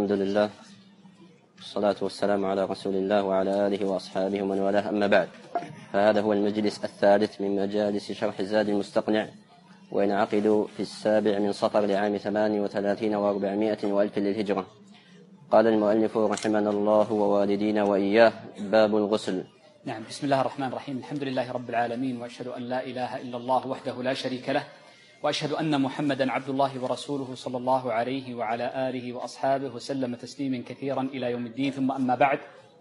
الحمد لله والصلاة والسلام على رسول الله وعلى آله وأصحابه ومن والاه، أما بعد، فهذا هو المجلس الثالث من مجالس شرح الزاد المستقنع، وينعقد في 7 من صفر لعام 38 و400 وألف للهجرة. قال المؤلف رحمنا الله ووالدينا وإياه: باب الغسل. نعم، بسم الله الرحمن الرحيم. الحمد لله رب العالمين، وأشهد أن لا إله إلا الله وحده لا شريك له، وأشهد أن محمدا عبد الله ورسوله صلى الله عليه وعلى آله وأصحابه وسلم تسليما كثيرا إلى يوم الدين. ثم أما بعد،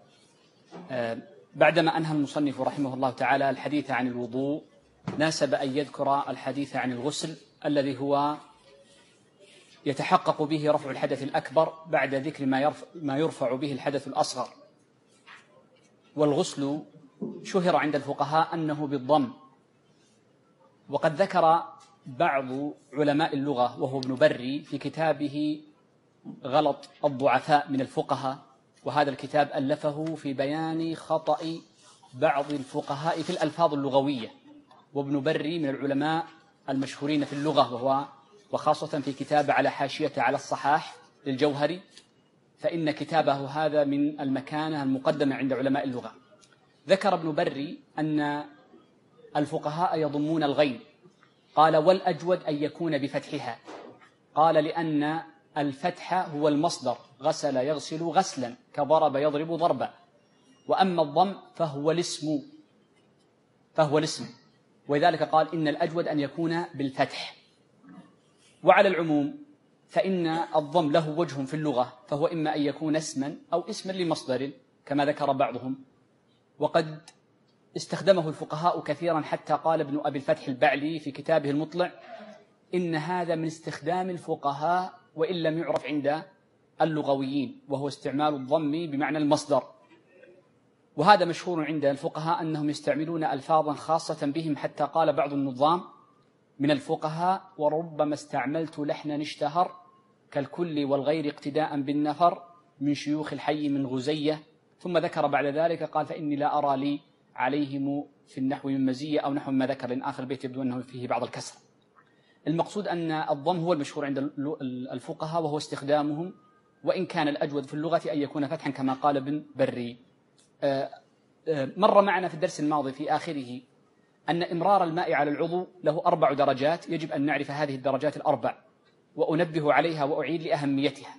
بعدما أنهى المصنف رحمه الله تعالى الحديث عن الوضوء، ناسب أن يذكر الحديث عن الغسل الذي هو يتحقق به رفع الحدث الأكبر بعد ذكر ما يرفع به الحدث الأصغر. والغسل شهر عند الفقهاء أنه بالضم، وقد ذكر بعض علماء اللغة وهو ابن بري في كتابه غلط الضعفاء من الفقهاء، وهذا الكتاب ألفه في بيان خطأ بعض الفقهاء في الألفاظ اللغوية. وابن بري من العلماء المشهورين في اللغة، وخاصة في كتاب على حاشية على الصحاح للجوهري، فإن كتابه هذا من المكانة المقدمة عند علماء اللغة. ذكر ابن بري أن الفقهاء يضمون الغين، قال: والأجود أن يكون بفتحها، قال: لأن الفتح هو المصدر، غسل يغسل غسلا، كضرب يضرب ضربا، وأما الضم فهو الاسم، ولذلك قال إن الأجود أن يكون بالفتح. وعلى العموم فإن الضم له وجه في اللغة، فهو إما أن يكون اسما أو اسما لمصدر كما ذكر بعضهم، وقد استخدمه الفقهاء كثيرا، حتى قال ابن أبي الفتح البعلي في كتابه المطلع: إن هذا من استخدام الفقهاء وإن لم يعرف عند اللغويين، وهو استعمال الضم بمعنى المصدر. وهذا مشهور عند الفقهاء أنهم يستعملون ألفاظا خاصة بهم، حتى قال بعض النظام من الفقهاء: وربما استعملت لحنا اشتهر كالكل والغير اقتداء بالنفر من شيوخ الحي من غزية. ثم ذكر بعد ذلك قال: فإني لا أرى لي عليهم في النحو من مزية، أو نحو ما ذكر، لأن آخر البيت يبدو أنه فيه بعض الكسر. المقصود أن الضم هو المشهور عند الفقهاء وهو استخدامهم، وإن كان الأجود في اللغة أن يكون فتحا كما قال ابن بري. مر معنا في الدرس الماضي في آخره أن إمرار الماء على العضو له 4 درجات، يجب أن نعرف هذه الدرجات ال4، وأنبه عليها وأعيد لأهميتها.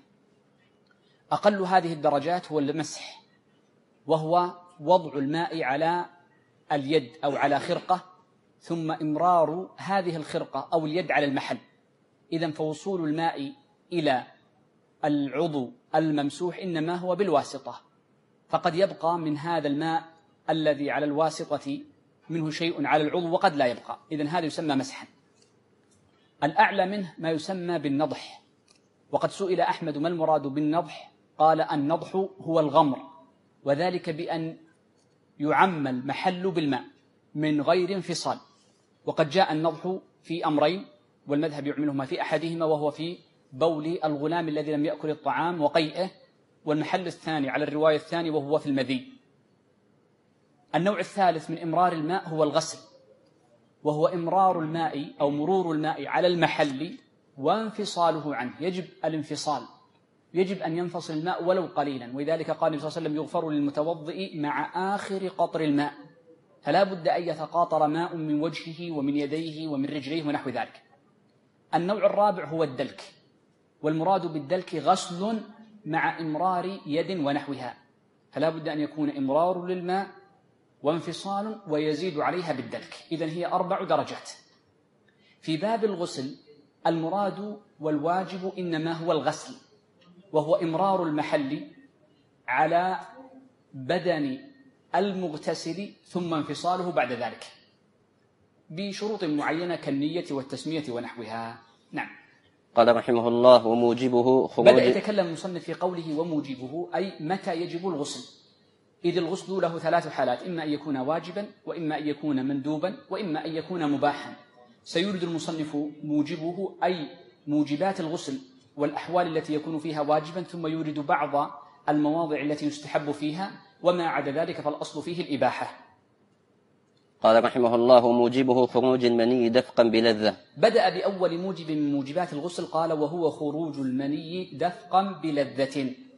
أقل هذه الدرجات هو المسح، وهو وضع الماء على اليد أو على خرقة، ثم إمرار هذه الخرقة أو اليد على المحل. إذن فوصول الماء إلى العضو الممسوح إنما هو بالواسطة، فقد يبقى من هذا الماء الذي على الواسطة منه شيء على العضو وقد لا يبقى، إذن هذا يسمى مسحا. الأعلى منه ما يسمى بالنضح، وقد سئل أحمد ما المراد بالنضح، قال: النضح هو الغمر، وذلك بأن يعم المحل بالماء من غير انفصال. وقد جاء النضح في أمرين، والمذهب يعملهما في أحدهما، وهو في بول الغلام الذي لم يأكل الطعام وقيئه، والمحل الثاني على الرواية الثانية وهو في المذي. النوع الثالث من إمرار الماء هو الغسل، وهو إمرار الماء أو مرور الماء على المحل وانفصاله عنه. يجب الانفصال، يجب أن ينفصل الماء ولو قليلا، ولذلك قال النبي صلى الله عليه وسلم: يغفر للمتوضئ مع آخر قطر الماء، فلا بد أن يتقاطر ماء من وجهه ومن يديه ومن رجليه ونحو ذلك. النوع الرابع هو الدلك، والمراد بالدلك غسل مع إمرار يد ونحوها، فلا بد أن يكون إمرار للماء وانفصال ويزيد عليها بالدلك. إذن هي 4 درجات. في باب الغسل المراد والواجب إنما هو الغسل، وهو إمرار المحل على بدن المغتسل ثم انفصاله بعد ذلك بشروط معينة كالنية والتسمية ونحوها. نعم. قال رحمه الله: وموجبه خروج. بدأ يتكلم المصنف في قوله وموجبه، أي متى يجب الغسل، إذ الغسل له 3 حالات: إما أن يكون واجبا، وإما أن يكون مندوبا، وإما أن يكون مباحا. سيورد المصنف موجبه أي موجبات الغسل والأحوال التي يكون فيها واجبا، ثم يورد بعض المواضع التي يستحب فيها، وما عدا ذلك فالأصل فيه الإباحة. قال رحمه الله: وموجبه خروج المني دفقا بلذة. بدأ بأول موجب من موجبات الغسل، قال: وهو خروج المني دفقا بلذة.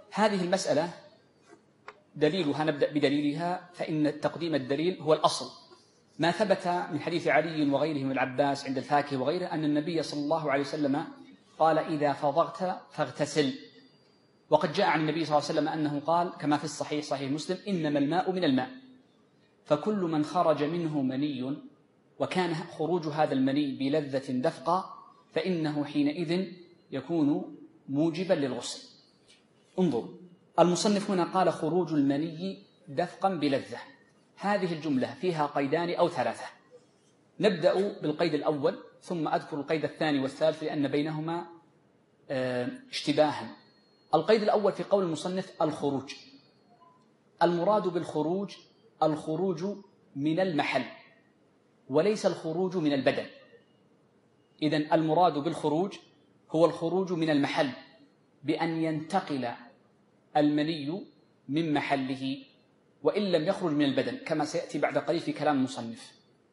هذه المسألة دليلها، نبدأ بدليلها، فإن تقديم الدليل هو الأصل. ما ثبت من حديث علي وغيره من العباس عند الفاكهي وغيره أن النبي صلى الله عليه وسلم قال: إذا فضغت فاغتسل. وقد جاء عن النبي صلى الله عليه وسلم أنه قال كما في الصحيح، صحيح مسلم: إنما الماء من الماء، فكل من خرج منه مني وكان خروج هذا المني بلذة دفقة فإنه حينئذ يكون موجبا للغسل. انظر، المصنف هنا قال: خروج المني دفقا بلذة. هذه الجملة فيها قيدان أو ثلاثة. نبدأ بالقيد الأول ثم أذكر القيد الثاني والثالث لأن بينهما اشتباها. القيد الأول في قول المصنف: الخروج. المراد بالخروج الخروج من المحل وليس الخروج من البدن. إذن المراد بالخروج هو الخروج من المحل بأن ينتقل المني من محله وإن لم يخرج من البدن كما سيأتي بعد قليل في كلام المصنف.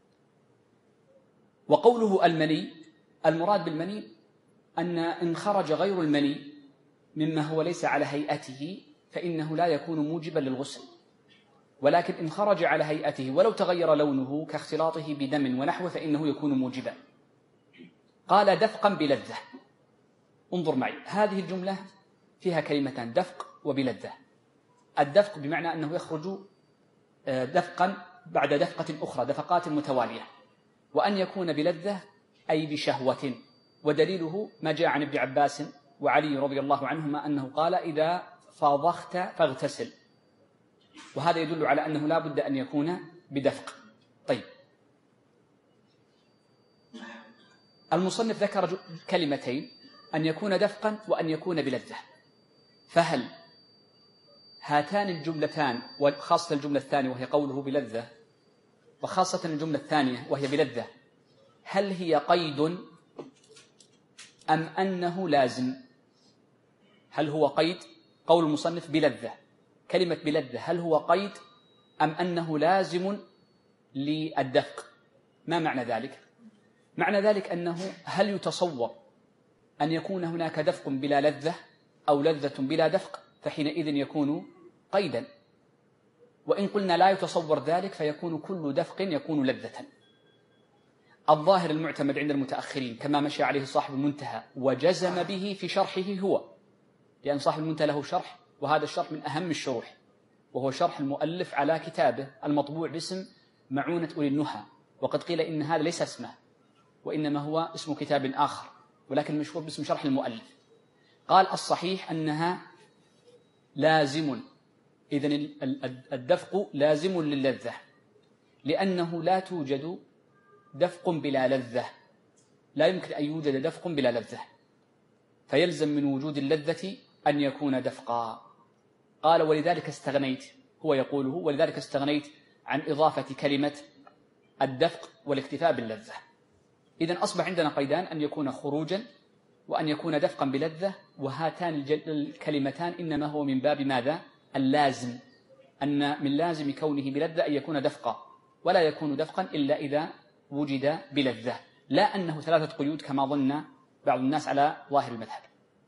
وقوله المني، المراد بالمني إن خرج غير المني مما هو ليس على هيئته فإنه لا يكون موجبا للغسل، ولكن إن خرج على هيئته ولو تغير لونه كاختلاطه بدم ونحوه فإنه يكون موجبا. قال: دفقا بلذة. انظر معي، هذه الجملة فيها كلمتان: دفق وبلذة. الدفق بمعنى أنه يخرج دفقا بعد دفقة أخرى، دفقات متوالية، وأن يكون بلذة أي بشهوة. ودليله ما جاء عن ابن عباس وعلي رضي الله عنهما أنه قال: إذا فضغت فاغتسل، وهذا يدل على أنه لا بد أن يكون بدفق. طيب، المصنف ذكر كلمتين: أن يكون دفقا وأن يكون بلذة. فهل هاتان الجملتان، وخاصة الجملة الثانية وهي قوله بلذة، وخاصة الجملة الثانية وهي بلذة، هل هي قيد أم أنه لازم؟ هل هو قيد؟ قول المصنف بلذة، كلمة بلذة هل هو قيد أم أنه لازم للدفق؟ ما معنى ذلك؟ معنى ذلك أنه هل يتصور أن يكون هناك دفق بلا لذة أو لذة بلا دفق، فحينئذ يكون قيدا. وإن قلنا لا يتصور ذلك فيكون كل دفق يكون لذة. الظاهر المعتمد عند المتأخرين كما مشى عليه صاحب المنتهى وجزم به في شرحه هو، لأن صاحب المنتهى له شرح، وهذا الشرح من أهم الشروح، وهو شرح المؤلف على كتابه المطبوع باسم معونة أولي النهى. وقد قيل إن هذا ليس اسمه وإنما هو اسم كتاب آخر، ولكن مشهور باسم شرح المؤلف. قال: الصحيح أنها لازم، إذن الدفق لازم للذة، لأنه لا توجد دفق بلا لذة، لا يمكن أن يوجد دفق بلا لذة، فيلزم من وجود اللذة أن يكون دفقا. قال: ولذلك استغنيت، هو يقوله، ولذلك استغنيت عن إضافة كلمة الدفق والاكتفاء باللذة. إذن أصبح عندنا قيدان: أن يكون خروجا وأن يكون دفقا بلذة، وهاتان الكلمتان إنما هو من باب ماذا؟ اللازم، أن من لازم كونه بلذة أن يكون دفقا، ولا يكون دفقا إلا إذا وجد بلذة، لا أنه ثلاثة قيود كما ظن بعض الناس على ظاهر المذهب.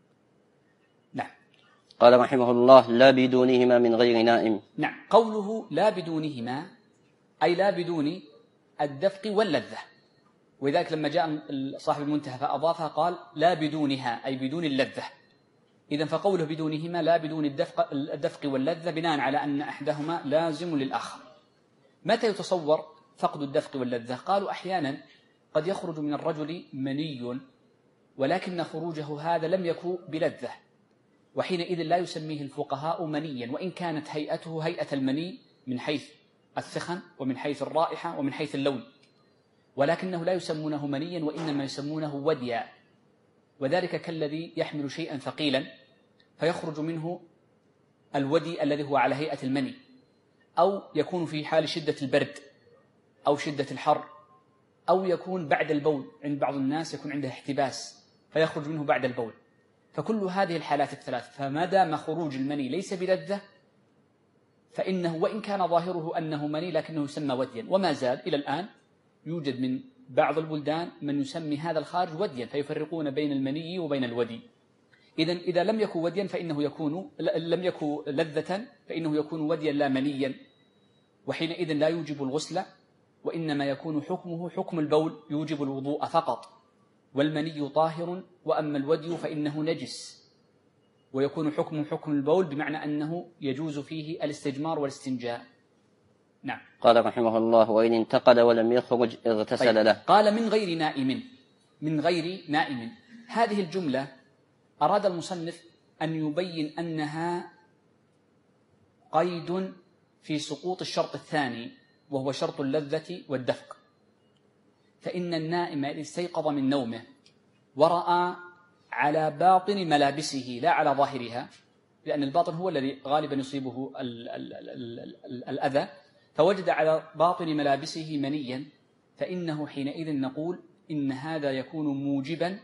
نعم. قال رحمه الله: لا بدونهما من غير نائم. نعم، قوله لا بدونهما أي لا بدون الدفق واللذة، ولذلك لما جاء صاحب المنتهى فأضافها قال: لا بدونها أي بدون اللذة. إذن فقوله بدونهما لا بدون الدفق واللذة بناء على أن أحدهما لازم للآخر. متى يتصور فقد الدفق واللذة؟ قالوا: أحيانا قد يخرج من الرجل مني ولكن خروجه هذا لم يكن بلذة، وحينئذ لا يسميه الفقهاء منيا، وإن كانت هيئته هيئة المني من حيث الثخن ومن حيث الرائحة ومن حيث اللون، ولكنه لا يسمونه منيا وإنما يسمونه وديا، وذلك كالذي يحمل شيئا ثقيلا فيخرج منه الودي الذي هو على هيئة المني، أو يكون في حال شدة البرد أو شدة الحر، أو يكون بعد البول، عند بعض الناس يكون عنده احتباس فيخرج منه بعد البول. فكل هذه الحالات الثلاث، فما دام خروج المني ليس بلذة فإنه وإن كان ظاهره أنه مني لكنه يسمى وديا. وما زال إلى الآن يوجد من بعض البلدان من يسمي هذا الخارج وديا، فيفرقون بين المني وبين الودي. إذا لم يكن وديا فإنه يكون لم يكن لذة فإنه يكون وديا لا منيا، وحينئذ لا يوجب الغسل، وإنما يكون حكمه حكم البول يوجب الوضوء فقط، والمني طاهر، وأما الودي فإنه نجس، ويكون حكم حكم البول بمعنى أنه يجوز فيه الاستجمار والاستنجاء. نعم. قال رحمه الله: وإن انتقد ولم يخرج اغتسل له. قال من غير نائم، من غير نائم. هذه الجملة أراد المصنف أن يبين أنها قيد في سقوط الشرط الثاني، وهو شرط اللذة والدفق. فإن النائم إذا استيقظ من نومه ورأى على باطن ملابسه لا على ظاهرها، لأن الباطن هو الذي غالبا يصيبه الأذى، فوجد على باطن ملابسه منيا، فإنه حينئذ نقول إن هذا يكون موجبا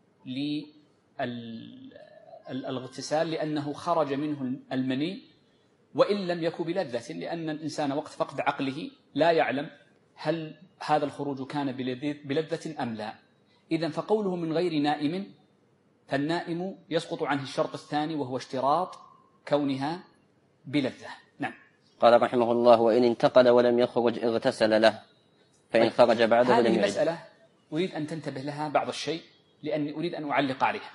للاغتسال، لأنه خرج منه المني وإن لم يكن بلذة، لأن الإنسان وقت فقد عقله لا يعلم هل هذا الخروج كان بلذة أم لا. إذن فقوله من غير نائم، فالنائم يسقط عنه الشرط الثاني وهو اشتراط كونها بلذة. نعم. قال رحمه الله: وإن انتقل ولم يخرج اغتسل له، فإن خرج بعده لم يعد. هذه يعد. مسألة أريد أن تنتبه لها بعض الشيء، لأني أريد أن أعلق عليها.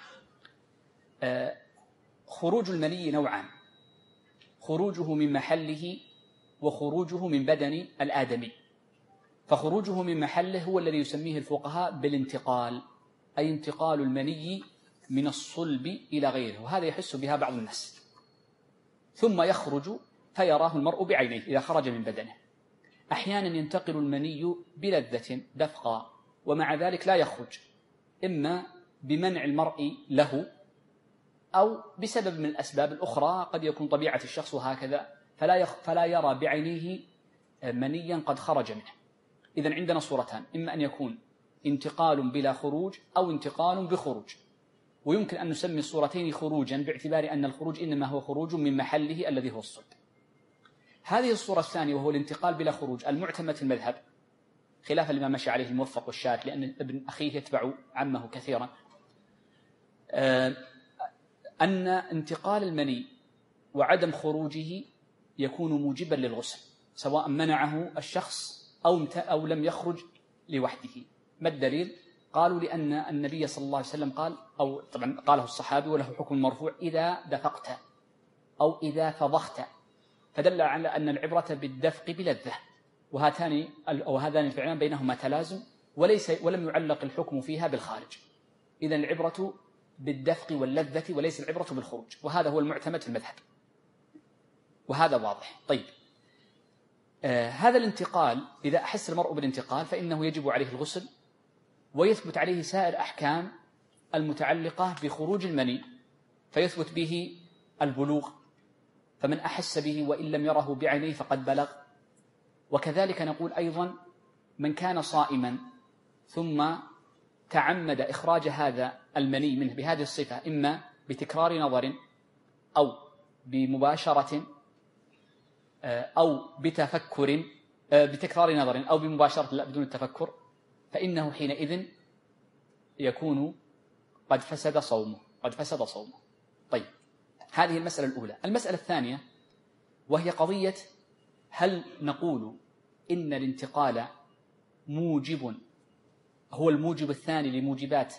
خروج المني نوعان: خروجه من محله وخروجه من بدن الآدمي. فخروجه من محله هو الذي يسميه الفقهاء بالانتقال، أي انتقال المني من الصلب إلى غيره، وهذا يحس بها بعض الناس، ثم يخرج فيراه المرء بعينيه إذا خرج من بدنه. أحيانا ينتقل المني بلذة دفقا، ومع ذلك لا يخرج، إما بمنع المرء له أو بسبب من الأسباب الأخرى، قد يكون طبيعة الشخص هكذا فلا يرى بعينيه منيا قد خرج منه. إذن عندنا صورتان: إما أن يكون انتقال بلا خروج أو انتقال بخروج، ويمكن أن نسمي الصورتين خروجا باعتبار أن الخروج إنما هو خروج من محله الذي هو الصلب. هذه الصورة الثانية وهو الانتقال بلا خروج المعتمد في المذهب، خلافا لما مشى عليه الموفق والشاذ، لأن ابن أخيه يتبع عمه كثيرا، أن انتقال المني وعدم خروجه يكون موجبا للغسل، سواء منعه الشخص أو لم يخرج لوحده. ما الدليل؟ قالوا لأن النبي صلى الله عليه وسلم قال، أو طبعا قاله الصحابي وله حكم المرفوع: إذا دفقت أو إذا فضخت، فدل على أن العبرة بالدفق بلذة، وهذان الفعلان بينهما تلازم، ولم يعلق الحكم فيها بالخارج. إذن العبرة بالدفق واللذة وليس العبرة بالخروج، وهذا هو المعتمد في المذهب، وهذا واضح. طيب، هذا الانتقال إذا أحس المرء بالانتقال فإنه يجب عليه الغسل، ويثبت عليه سائر أحكام المتعلقة بخروج المني، فيثبت به البلوغ، فمن أحس به وإن لم يره بعينيه فقد بلغ. وكذلك نقول أيضا: من كان صائما ثم تعمد إخراج هذا المني منه بهذه الصفة، إما بتكرار نظر أو بمباشرة أو بتفكر، بتكرار نظر أو بمباشرة لا بدون التفكر، فإنه حينئذ يكون قد فسد صومه. طيب، هذه المسألة الأولى. المسألة الثانية وهي قضية: هل نقول إن الانتقال موجب هو الموجب الثاني لموجبات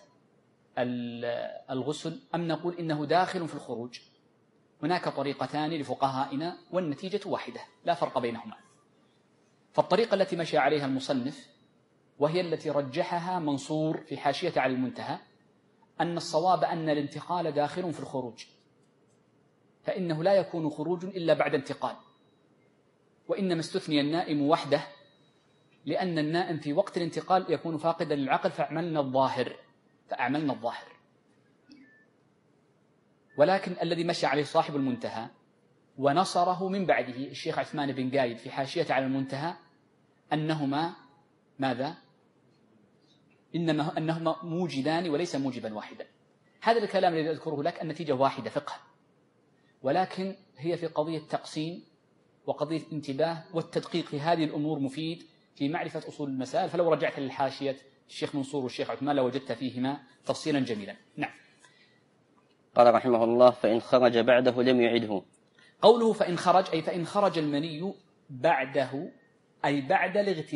الغسل، أم نقول إنه داخل في الخروج؟ هناك طريقتان لفقهائنا والنتيجة واحدة لا فرق بينهما. فالطريقة التي مشى عليها المصنف وهي التي رجحها منصور في حاشية على المنتهى، أن الصواب أن الانتقال داخل في الخروج، فإنه لا يكون خروج إلا بعد انتقال، وإنما استثني النائم وحده، لأن النائم في وقت الانتقال يكون فاقدا للعقل فأعملنا الظاهر. ولكن الذي مشى عليه صاحب المنتهى ونصره من بعده الشيخ عثمان بن قايد في حاشية على المنتهى أنهما ماذا؟ أنهما موجدان وليس موجبا واحدا. هذا الكلام الذي أذكره لك النتيجة واحدة فقه، ولكن هي في قضية تقسيم وقضية انتباه، والتدقيق في هذه الأمور مفيد في معرفة أصول المسائل. فلو رجعت للحاشية الشيخ منصور والشيخ عثمان لوجدت فيهما تفصيلا جميلا. نعم. قال رحمه الله: فإن خرج بعده لم يعده. قوله فإن خرج أي فإن خرج المني بعده أي بعد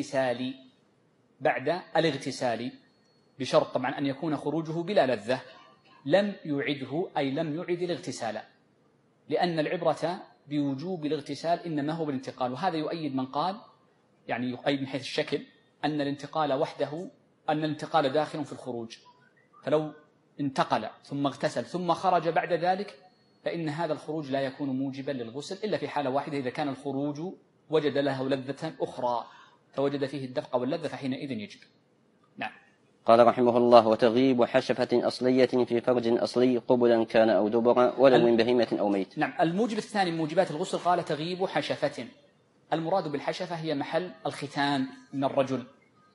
الاغتسال بشرط طبعا أن يكون خروجه بلا لذة. لم يعده أي لم يعد الاغتسال، لأن العبرة بوجوب الاغتسال إنما هو بالانتقال. وهذا يؤيد من قال، يعني يؤيد من حيث الشكل، أن الانتقال وحده، أن الانتقال داخل في الخروج، فلو انتقل ثم اغتسل ثم خرج بعد ذلك فإن هذا الخروج لا يكون موجبا للغسل إلا في حالة واحدة، إذا كان الخروج وجد له لذة أخرى فوجد فيه الدفق واللذة فحينئذ يجب. نعم. قال رحمه الله: وتغيب حشفة أصلية في فرج أصلي قبلا كان أو دبرا ولو من بهيمة أو ميت. نعم. الموجب الثاني من موجبات الغسل قال تغيب حشفة. المراد بالحشفة هي محل الختان من الرجل.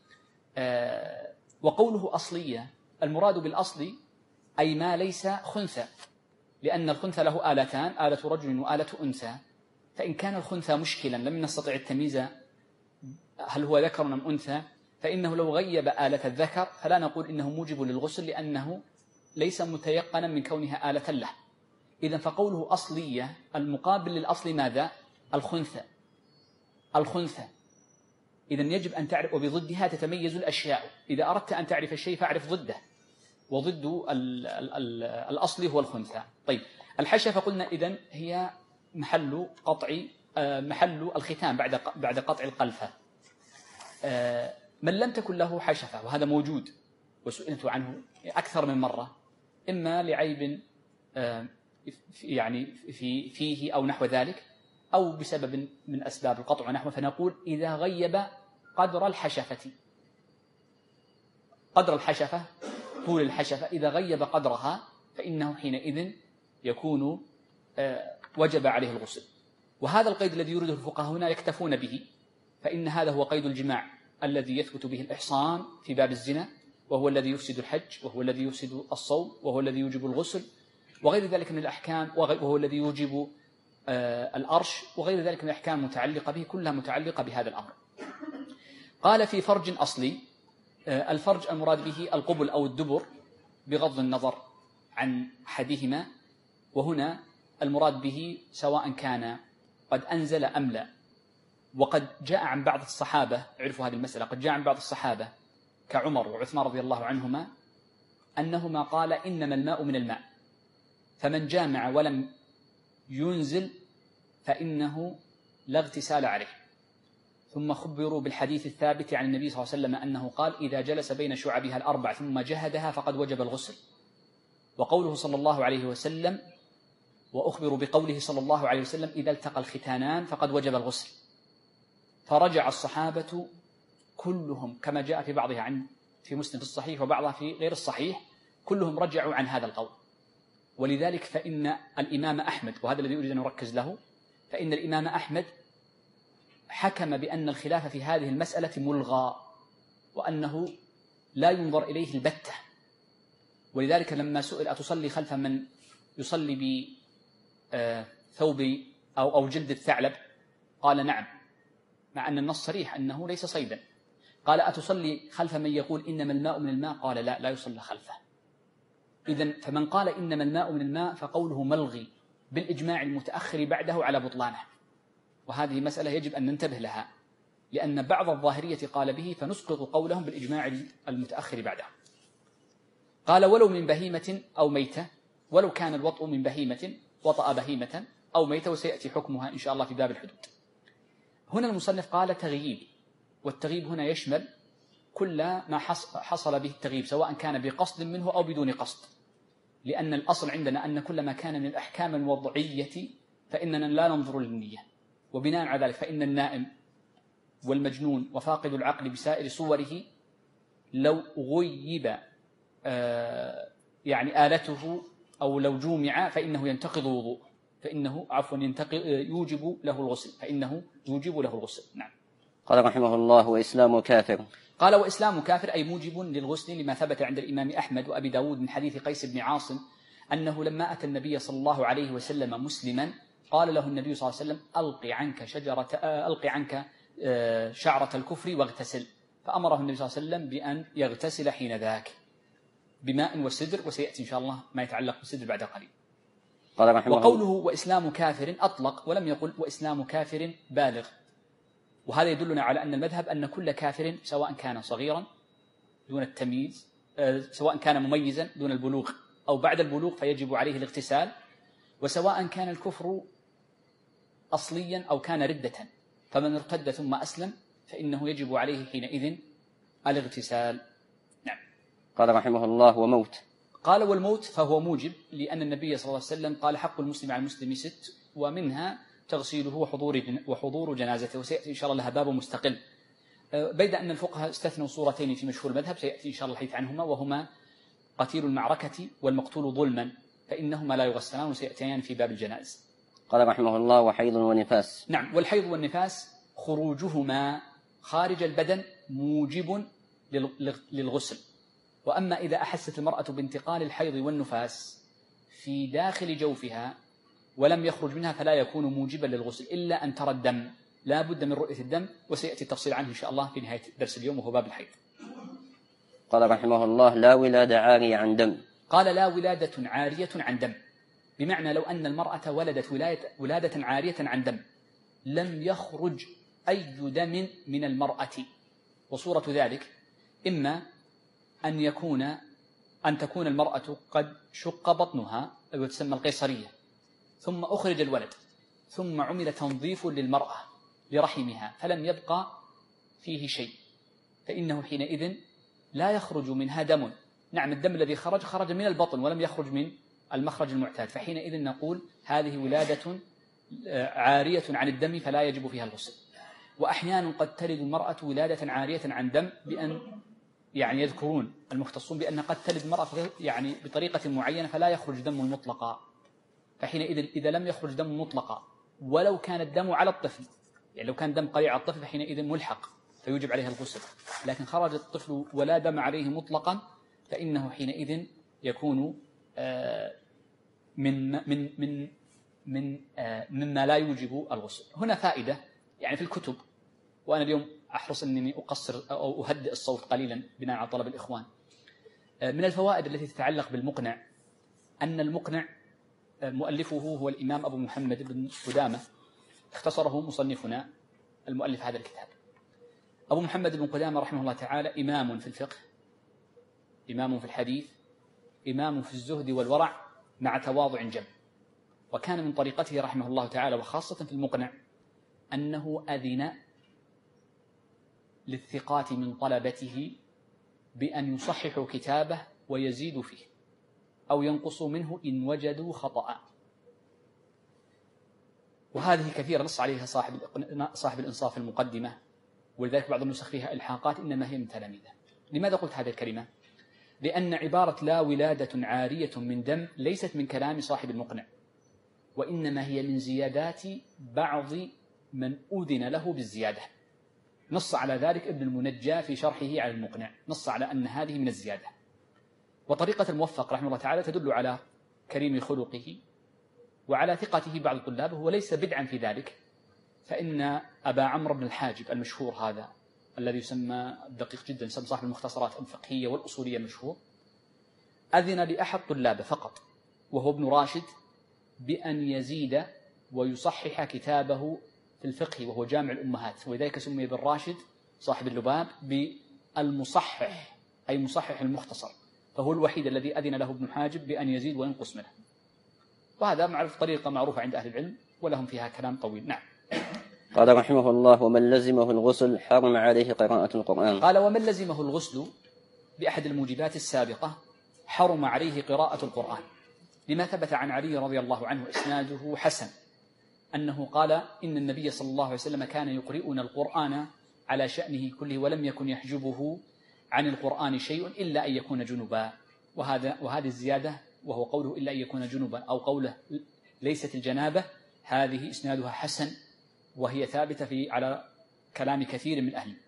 وقوله أصلية المراد بالأصل أي ما ليس خنثى، لأن الخنثى له آلتان، آلة رجل وآلة أنثى، فإن كان الخنثى مشكلا لم نستطع التمييز هل هو ذكر أم أنثى فإنه لو غيب آلة الذكر فلا نقول إنه موجب للغسل لأنه ليس متيقنا من كونها آلة له. إذن فقوله أصلية المقابل للأصل ماذا؟ الخنثى. إذن يجب أن تعرف، وبضدها تتميز الأشياء. إذا أردت أن تعرف الشيء فاعرف ضده، وضد الأصل هو الخنثى. طيب الحشفة قلنا إذن هي محل الختان بعد قطع القلفة. من لم تكن له حشفة، وهذا موجود وسئلت عنه أكثر من مرة، إما لعيب يعني فيه أو نحو ذلك، أو بسبب من أسباب القطع ونحوه، فنقول إذا غيب قدر الحشفة طول الحشفة، إذا غيب قدرها فإنه حينئذ يكون وجب عليه الغسل. وهذا القيد الذي يريده الفقهاء هنا يكتفون به، فإن هذا هو قيد الجماع الذي يثبت به الإحصان في باب الزنا، وهو الذي يفسد الحج، وهو الذي يفسد الصوم، وهو الذي يوجب الغسل، وغير ذلك من الأحكام، وهو الذي يوجب الأرش، وغير ذلك من الأحكام المتعلقة به، كلها متعلقة بهذا الأمر. قال في فرج أصلي. الفرج المراد به القبل أو الدبر بغض النظر عن أحدهما، وهنا المراد به سواء كان قد أنزل أم لا. وقد جاء عن بعض الصحابة، عرفوا هذه المسألة، قد جاء عن بعض الصحابة كعمر وعثمان رضي الله عنهما أنهما قال إنما الماء من الماء، فمن جامع ولم ينزل فإنه لا اغتسال عليه. ثم خبروا بالحديث الثابت عن النبي صلى الله عليه وسلم أنه قال إذا جلس بين شعبها الأربع ثم جهدها فقد وجب الغسل. وقوله صلى الله عليه وسلم، وأخبروا بقوله صلى الله عليه وسلم إذا التقى الختانان فقد وجب الغسل. فرجع الصحابة كلهم كما جاء في بعضها في مسند الصحيح وبعضها في غير الصحيح، كلهم رجعوا عن هذا القول. ولذلك فإن الإمام أحمد، وهذا الذي أريد أن أركز له، فإن الإمام أحمد حكم بأن الخلاف في هذه المسألة ملغى، وأنه لا ينظر إليه البتة. ولذلك لما سئل أتصلي خلف من يصلي بثوب أو جلد الثعلب قال نعم، مع أن النص صريح أنه ليس صيدا. قال أتصلي خلف من يقول إنما الماء من الماء؟ قال لا يصلى خلفه. إذن فمن قال إنما الماء من الماء فقوله ملغي بالإجماع المتأخر بعده على بطلانه، وهذه مسألة يجب أن ننتبه لها، لأن بعض الظاهرية قال به فنسقط قولهم بالإجماع المتأخر بعده. قال ولو من بهيمة أو ميتة، ولو كان الوطء من بهيمة، وطأ بهيمة أو ميتة، وسيأتي حكمها إن شاء الله في باب الحدود. هنا المصنف قال تغييب، والتغييب هنا يشمل كل ما حصل به التغييب سواء كان بقصد منه أو بدون قصد، لأن الأصل عندنا أن كل ما كان من الأحكام الوضعية فإننا لا ننظر للنية، وبناء على ذلك فإن النائم والمجنون وفاقد العقل بسائر صوره لو غيب يعني آلته أو لو جومع فإنه ينتقض وضوء، يوجب له الغسل. نعم. قال رحمه الله وإسلام كافر. قال وإسلام كافر أي موجب للغسل، لما ثبت عند الإمام أحمد وأبي داود من حديث قيس بن عاصم أنه لما أتى النبي صلى الله عليه وسلم مسلما قال له النبي صلى الله عليه وسلم ألق عنك شعرة الكفر واغتسل، فأمره النبي صلى الله عليه وسلم بأن يغتسل حين ذاك. بماء وسدر، وسيأتي إن شاء الله ما يتعلق بالسدر بعد قليل. قال رحمه الله وقوله وإسلام كافر أطلق ولم يقل وإسلام كافر بالغ، وهذا يدلنا على أن المذهب أن كل كافر سواء كان صغيرا دون التمييز، سواء كان مميزا دون البلوغ أو بعد البلوغ فيجب عليه الاغتسال، وسواء كان الكفر أصليا أو كان ردة، فمن ارتد ثم أسلم فإنه يجب عليه حينئذ الاغتسال. نعم. قال رحمه الله وموت. قال والموت فهو موجب، لأن النبي صلى الله عليه وسلم قال حق المسلم على المسلم 6، ومنها تغسيله وحضور جنازته، وسيأتي إن شاء الله لها باب مستقل، بيد أن الفقهاء استثنوا صورتين في مشهور المذهب سيأتي إن شاء الله الحديث عنهما، وهما قتيل المعركة والمقتول ظلما، فإنهما لا يغسلان وسيأتيان في باب الجنائز. قال رحمه الله وحيض ونفاس. نعم. والحيض والنفاس خروجهما خارج البدن موجب للغسل، وأما إذا أحست المرأة بانتقال الحيض والنفاس في داخل جوفها ولم يخرج منها فلا يكون موجبا للغسل إلا أن ترى الدم، لا بد من رؤية الدم، وسيأتي التفصيل عنه إن شاء الله في نهاية درس اليوم وهو باب الحيض. قال رحمه الله لا ولادة عارية عن دم. قال لا ولادة عارية عن دم، بمعنى لو أن المرأة ولدت ولادة عارية عن دم لم يخرج أي دم من المرأة، وصورة ذلك إما أن تكون المرأة قد شق بطنها وتسمى القيصرية، ثم أخرج الولد، ثم عمل تنظيف للمرأة لرحمها فلم يبقى فيه شيء، فإنه حينئذ لا يخرج منها دم. نعم، الدم الذي خرج من البطن ولم يخرج من المخرج المعتاد، فحينئذ نقول هذه ولادة عارية عن الدم فلا يجب فيها الغسل. وأحيانا قد تلد المرأة ولادة عارية عن دم، بأن يذكرون المختصون بأن قد تلد المرأة بطريقة معينة فلا يخرج دم مطلقا، فحينئذ إذا لم يخرج دم مطلقا ولو كان الدم على الطفل، لو كان دم قريع على الطفل فحينئذ ملحق فيوجب عليها الغسل، لكن خرج الطفل ولا دم عليه مطلقا فإنه حينئذ يكون مما لا يوجب الغسل. هنا فائدة في الكتب، وأنا اليوم أحرص أنني أقصر أو أهدئ الصوت قليلا بناء على طلب الإخوان. من الفوائد التي تتعلق بالمقنع أن المقنع مؤلفه هو الإمام أبو محمد بن قدامة، اختصره مصنفنا المؤلف هذا الكتاب. أبو محمد بن قدامة رحمه الله تعالى إمام في الفقه، إمام في الحديث، إمام في الزهد والورع مع تواضع جم، وكان من طريقته رحمه الله تعالى وخاصة في المقنع أنه أذن للثقات من طلبته بأن يصححوا كتابه ويزيدوا فيه أو ينقصوا منه إن وجدوا خطأ، وهذه كثيرة نص عليها صاحب الإنصاف المقدمة، ولذلك بعض النسخ فيها إلحاقات إنما هي من تلاميذه. لماذا قلت هذه الكلمة؟ لأن عبارة لا ولادة عارية من دم ليست من كلام صاحب المقنع، وإنما هي من زيادات بعض من أذن له بالزيادة. نص على ذلك ابن المنجى في شرحه على المقنع، نص على أن هذه من الزيادة. وطريقة الموفق رحمه الله تعالى تدل على كريم خلقه وعلى ثقته بعض طلابه، وليس بدعا في ذلك، فإن أبا عمرو بن الحاجب المشهور هذا الذي يسمى دقيق جدا، يسمى صاحب المختصرات الفقهية والأصولية المشهور، أذن لأحد طلابه فقط وهو ابن راشد بأن يزيد ويصحح كتابه في الفقه وهو جامع الأمهات، ولذلك سمي ابن راشد صاحب اللباب بالمصحح، أي مصحح المختصر، فهو الوحيد الذي أذن له ابن حاجب بأن يزيد وينقص منه، وهذا معروف طريقة معروفة عند أهل العلم ولهم فيها كلام طويل. نعم. قال رحمه الله ومن لزمه الغسل حرم عليه قراءة القرآن. قال ومن لزمه الغسل بأحد الموجبات السابقة حرم عليه قراءة القرآن، لما ثبت عن علي رضي الله عنه إسناده حسن أنه قال إن النبي صلى الله عليه وسلم كان يقرئنا القرآن على شأنه كله ولم يكن يحجبه عن القرآن شيء إلا أن يكون جنبا، وهذه الزيادة وهو قوله إلا أن يكون جنبا أو قوله ليست الجنابة، هذه إسنادها حسن وهي ثابتة على كلام كثير من أهل.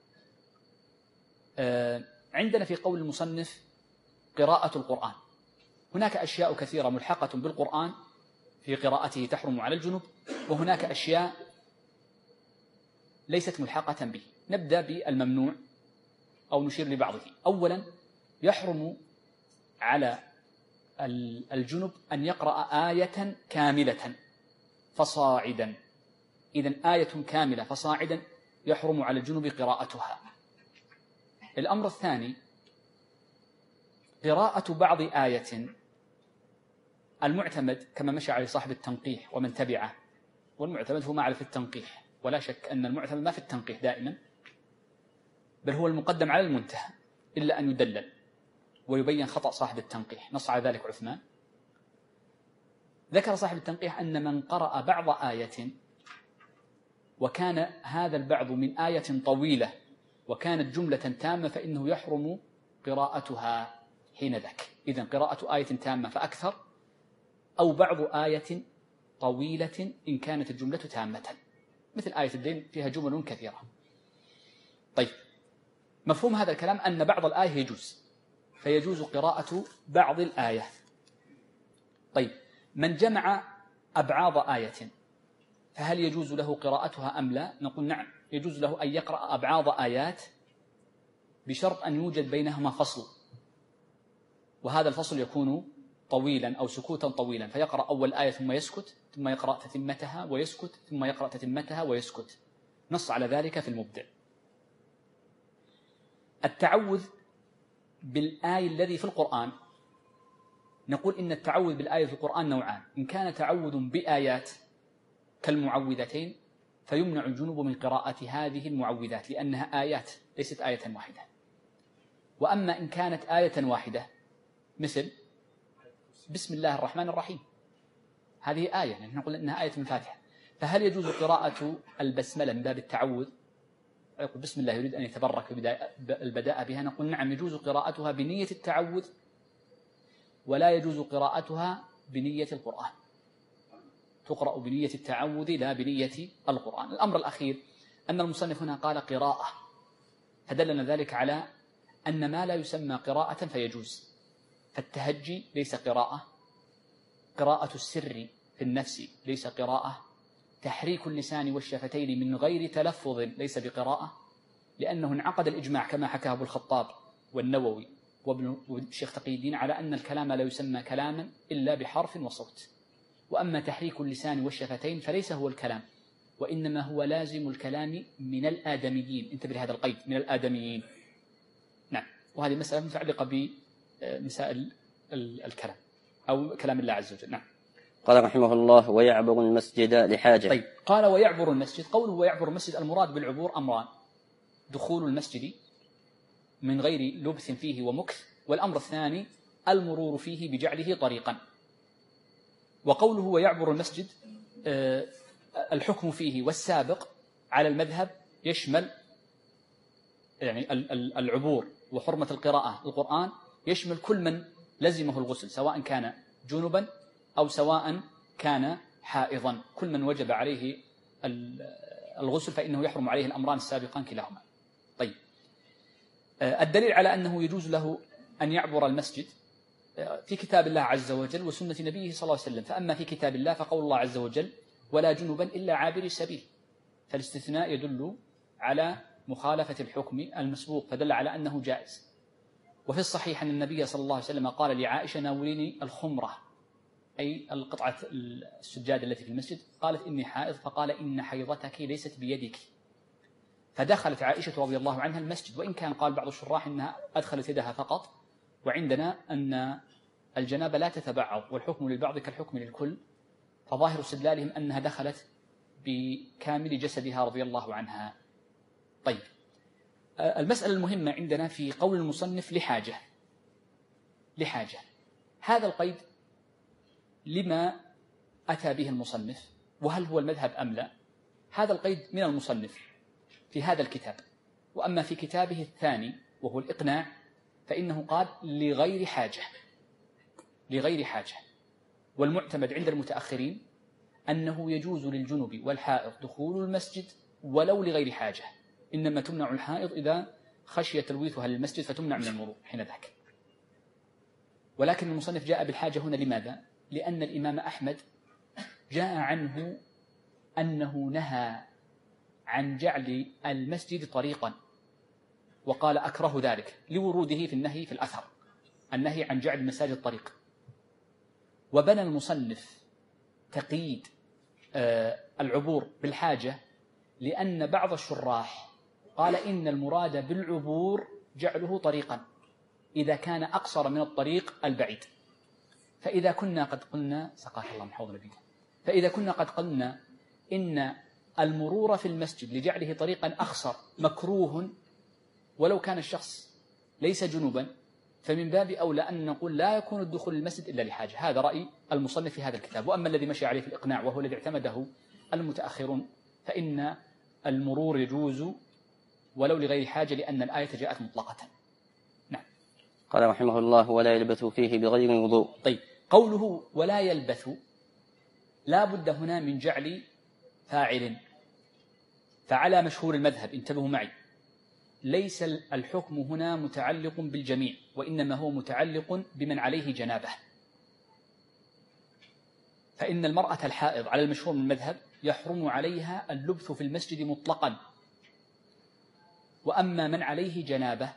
عندنا في قول المصنف قراءة القرآن هناك أشياء كثيرة ملحقة بالقرآن في قراءته تحرم على الجنب، وهناك أشياء ليست ملحقة به. نبدأ بالممنوع أو نشير لبعضه. أولا يحرم على الجنب أن يقرأ آية كاملة فصاعدا. إذن آية كاملة فصاعدا يحرم على الجنب قراءتها. الأمر الثاني قراءة بعض آية. المعتمد كما مشى عليه صاحب التنقيح ومن تبعه، والمعتمد هو ما على في التنقيح، ولا شك أن المعتمد ما في التنقيح دائما، بل هو المقدم على المنتهى إلا أن يدلل ويبين خطأ صاحب التنقيح. نص على ذلك عثمان. ذكر صاحب التنقيح أن من قرأ بعض آية وكان هذا البعض من آية طويلة وكانت جملة تامة فإنه يحرم قراءتها حين ذاك. إذن قراءة آية تامة فأكثر، أو بعض آية طويلة إن كانت الجملة تامة، مثل آية الدين فيها جمل كثيرة. طيب، مفهوم هذا الكلام أن بعض الآية يجوز، فيجوز قراءة بعض الآية. طيب، من جمع أبعاض آية فهل يجوز له قراءتها أم لا؟ نقول نعم، يجوز له أن يقرأ أبعاض آيات بشرط أن يوجد بينهما فصل، وهذا الفصل يكون طويلا أو سكوتا طويلا، فيقرأ أول آية ثم يسكت، ثم يقرأ تتمتها ويسكت، ثم يقرأ تتمتها ويسكت. نص على ذلك في المبدع. التعوذ بالآية الذي في القرآن، نقول إن التعوذ بالآية في القرآن نوعان: إن كان تعوذ بآيات كالمعوذتين فيمنع الجنوب من قراءة هذه المعوذات لأنها آيات ليست آية واحدة. وأما إن كانت آية واحدة مثل بسم الله الرحمن الرحيم، هذه آية، نحن نقول إنها آية من الفاتحة، فهل يجوز قراءة البسملة من باب التعوذ؟ يقول بسم الله يريد أن يتبرك البداء بها، نقول نعم يجوز قراءتها بنية التعوذ، ولا يجوز قراءتها بنية القرآن. تقرأ بنية التعوذ لا بنية القرآن. الأمر الأخير أن المصنف هنا قال قراءة، فدلنا ذلك على أن ما لا يسمى قراءة فيجوز. فالتهجي ليس قراءة، قراءة السر في النفس ليس قراءة، تحريك اللسان والشفتين من غير تلفظ ليس بقراءة، لأنه انعقد الإجماع كما حكاه أبو الخطاب والنووي وابن الشيخ تقي الدين على أن الكلام لا يسمى كلاما إلا بحرف وصوت. وأما تحريك اللسان والشفتين فليس هو الكلام، وإنما هو لازم الكلام من الآدميين. انتبه لهذا القيد، من الآدميين. نعم، وهذه مسألة متعلقة بمسائل الكلام أو كلام الله عز وجل. نعم. قال رحمه الله: ويعبر المسجد لحاجة. طيب، قال ويعبر المسجد. قوله ويعبر المسجد، المراد بالعبور أمران: دخول المسجد من غير لبث فيه ومكث، والأمر الثاني المرور فيه بجعله طريقا. وقوله ويعبر المسجد الحكم فيه والسابق على المذهب يشمل يعني العبور وحرمة القراءة القرآن يشمل كل من لزمه الغسل، سواء كان جنبا أو سواء كان حائضا. كل من وجب عليه الغسل فإنه يحرم عليه الأمران السابقان كلاهما. طيب، الدليل على أنه يجوز له أن يعبر المسجد في كتاب الله عز وجل وسنة نبيه صلى الله عليه وسلم. فأما في كتاب الله فقول الله عز وجل: ولا جنبا إلا عابر السبيل، فالاستثناء يدل على مخالفة الحكم المسبوق، فدل على أنه جائز. وفي الصحيح أن النبي صلى الله عليه وسلم قال لعائشة: ناوليني الخمرة، أي القطعة السجاد التي في المسجد. قالت: إني حائض، فقال: إن حيضتك ليست بيدك. فدخلت عائشة رضي الله عنها المسجد، وإن كان قال بعض الشراح إنها أدخلت يدها فقط، وعندنا أن الجنابة لا تتبعض والحكم للبعض كالحكم للكل، فظاهر استدلالهم أنها دخلت بكامل جسدها رضي الله عنها. طيب، المسألة المهمة عندنا في قول المصنف لحاجة. هذا القيد لما أتى به المصنف، وهل هو المذهب أم لا؟ هذا القيد من المصنف في هذا الكتاب، وأما في كتابه الثاني وهو الإقناع فإنه قال لغير حاجة. والمعتمد عند المتأخرين أنه يجوز للجنب والحائض دخول المسجد ولو لغير حاجة، إنما تمنع الحائض إذا خشي تلويثها للمسجد فتمنع من المرور حين ذاك. ولكن المصنف جاء بالحاجة هنا لماذا؟ لأن الإمام أحمد جاء عنه أنه نهى عن جعل المسجد طريقا، وقال أكره ذلك لوروده في النهي في الأثر. النهي عن جعل المساجد طريق. وبنى المصنف تقييد العبور بالحاجة لأن بعض الشراح قال إن المراد بالعبور جعله طريقا إذا كان أقصر من الطريق البعيد. فإذا كنا قد قلنا سقاك الله من حوض نبينا، فإذا كنا قد قلنا إن المرور في المسجد لجعله طريقا أخصر مكروه ولو كان الشخص ليس جنوبا، فمن باب أولى أن نقول لا يكون الدخول للمسجد إلا لحاجة. هذا رأي المصنف في هذا الكتاب. وأما الذي مشي عليه في الإقناع وهو الذي اعتمده المتأخرون فإن المرور يجوز ولو لغير حاجة لأن الآية جاءت مطلقة. نعم. قال رحمه الله: ولا يلبث فيه بغير وضوء. طيب، قوله ولا يلبث لا بد هنا من جعل فاعل، فعلى مشهور المذهب انتبهوا معي ليس الحكم هنا متعلق بالجميع، وإنما هو متعلق بمن عليه جنابه. فإن المرأة الحائض على المشهور من المذهب يحرم عليها اللبث في المسجد مطلقا، وأما من عليه جنابه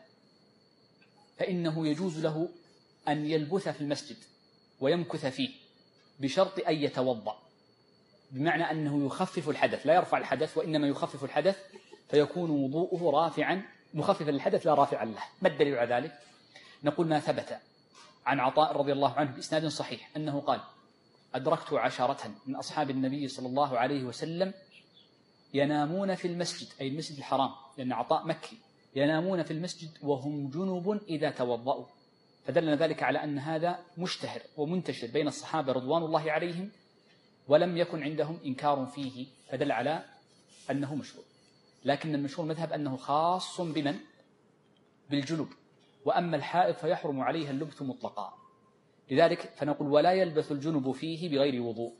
فإنه يجوز له أن يلبث في المسجد ويمكث فيه بشرط أن يتوضأ، بمعنى أنه يخفف الحدث، لا يرفع الحدث وإنما يخفف الحدث، فيكون وضوءه رافعا مخففا للحدث لا رافعا له. ما الدليل على ذلك؟ نقول ما ثبت عن عطاء رضي الله عنه بإسناد صحيح أنه قال: أدركت 10 من أصحاب النبي صلى الله عليه وسلم ينامون في المسجد، أي المسجد الحرام، لأن عطاء مكي، ينامون في المسجد وهم جنب إذا توضأوا، فدلنا ذلك على أن هذا مشتهر ومنتشر بين الصحابة رضوان الله عليهم ولم يكن عندهم إنكار فيه، فدل على أنه مشهور. لكن المشهور مذهب أنه خاص بمن؟ بالجنوب، وأما الحائض فيحرم عليها اللبث مطلقا. لذلك فنقول ولا يلبث الجنب فيه بغير وضوء،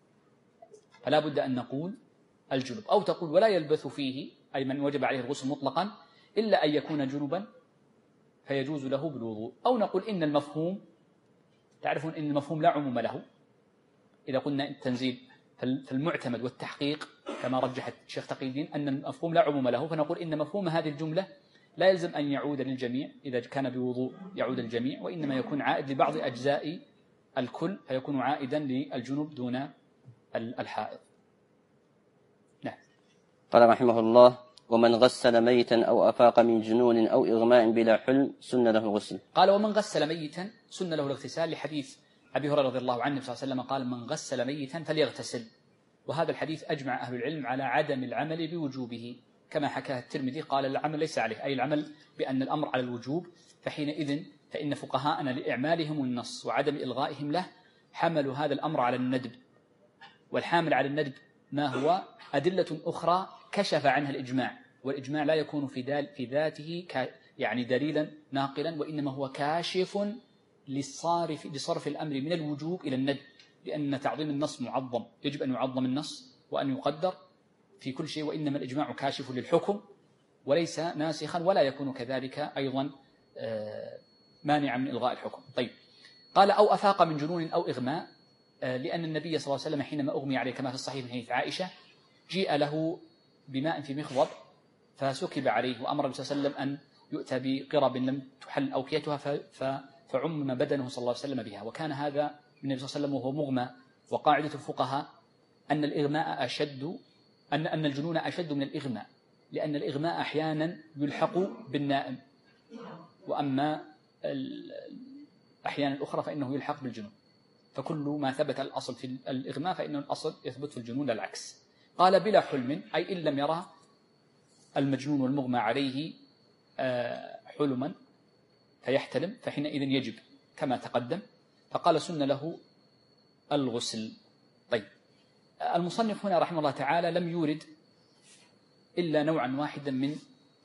فلا بد أن نقول الجنب، أو تقول ولا يلبث فيه أي من وجب عليه الغسل مطلقا إلا أن يكون جنبا فيجوز له بالوضوء، أو نقول إن المفهوم، تعرفون إن المفهوم لا عموم له. إذا قلنا التنزيل فالمعتمد والتحقيق كما رجحت الشيخ تقي الدين أن المفهوم لا عموم له، فنقول إن مفهوم هذه الجملة لا يلزم أن يعود للجميع، إذا كان بوضوء يعود للجميع، وإنما يكون عائد لبعض أجزاء الكل، فيكون عائدا للجنوب دون الحائض. نعم. قال رحمه الله: ومن غسل ميتا أو أفاق من جنون أو إغماء بلا حلم سن له الغسل. قال: ومن غسل ميتا سن له الاغتسال، لحديث أبي هريرة رضي الله عنه صلى الله عليه وسلم قال: من غسل ميتا فليغتسل. وهذا الحديث أجمع أهل العلم على عدم العمل بوجوبه، كما حكاه الترمذي قال: العمل ليس عليه، أي العمل بأن الأمر على الوجوب. فحينئذ فإن فقهاءنا لإعمالهم النص وعدم إلغائهم له حملوا هذا الأمر على الندب، والحامل على الندب ما هو؟ أدلة أخرى كشف عنها الإجماع، والإجماع لا يكون في ذاته يعني دليلا ناقلا، وإنما هو كاشف لصرف الأمر من الوجوب إلى الندب، لأن تعظيم النص معظم، يجب أن يعظم النص وأن يقدر في كل شيء، وإنما الإجماع كاشف للحكم وليس ناسخا، ولا يكون كذلك أيضا مانعا من إلغاء الحكم. طيب، قال: أو أفاق من جنون أو إغماء، لأن النبي صلى الله عليه وسلم حينما أغمي عليه كما في الصحيح من حديث عائشة جيء له بماء في مخضب فسكب عليه، وأمر النبي صلى الله عليه وسلم أن يؤتى بقرب لم تحل أوكيتها فعمم بدنه صلى الله عليه وسلم بها، وكان هذا من النبي صلى الله عليه وسلم وهو مغمى. وقاعدة الفقهاء أن الإغماء أشد، أن الجنون أشد من الإغماء، لأن الإغماء أحيانا يلحق بالنائم، وأما الأحيان الأخرى فإنه يلحق بالجنون، فكل ما ثبت الأصل في الإغماء فإنه الأصل يثبت في الجنون لا العكس. قال: بلا حلم، أي إن لم يرى المجنون والمغمى عليه حلما فيحتلم، فحينئذ يجب كما تقدم، فقال: سن له الغسل. طيب، المصنف هنا رحمه الله تعالى لم يورد إلا نوعا واحدا من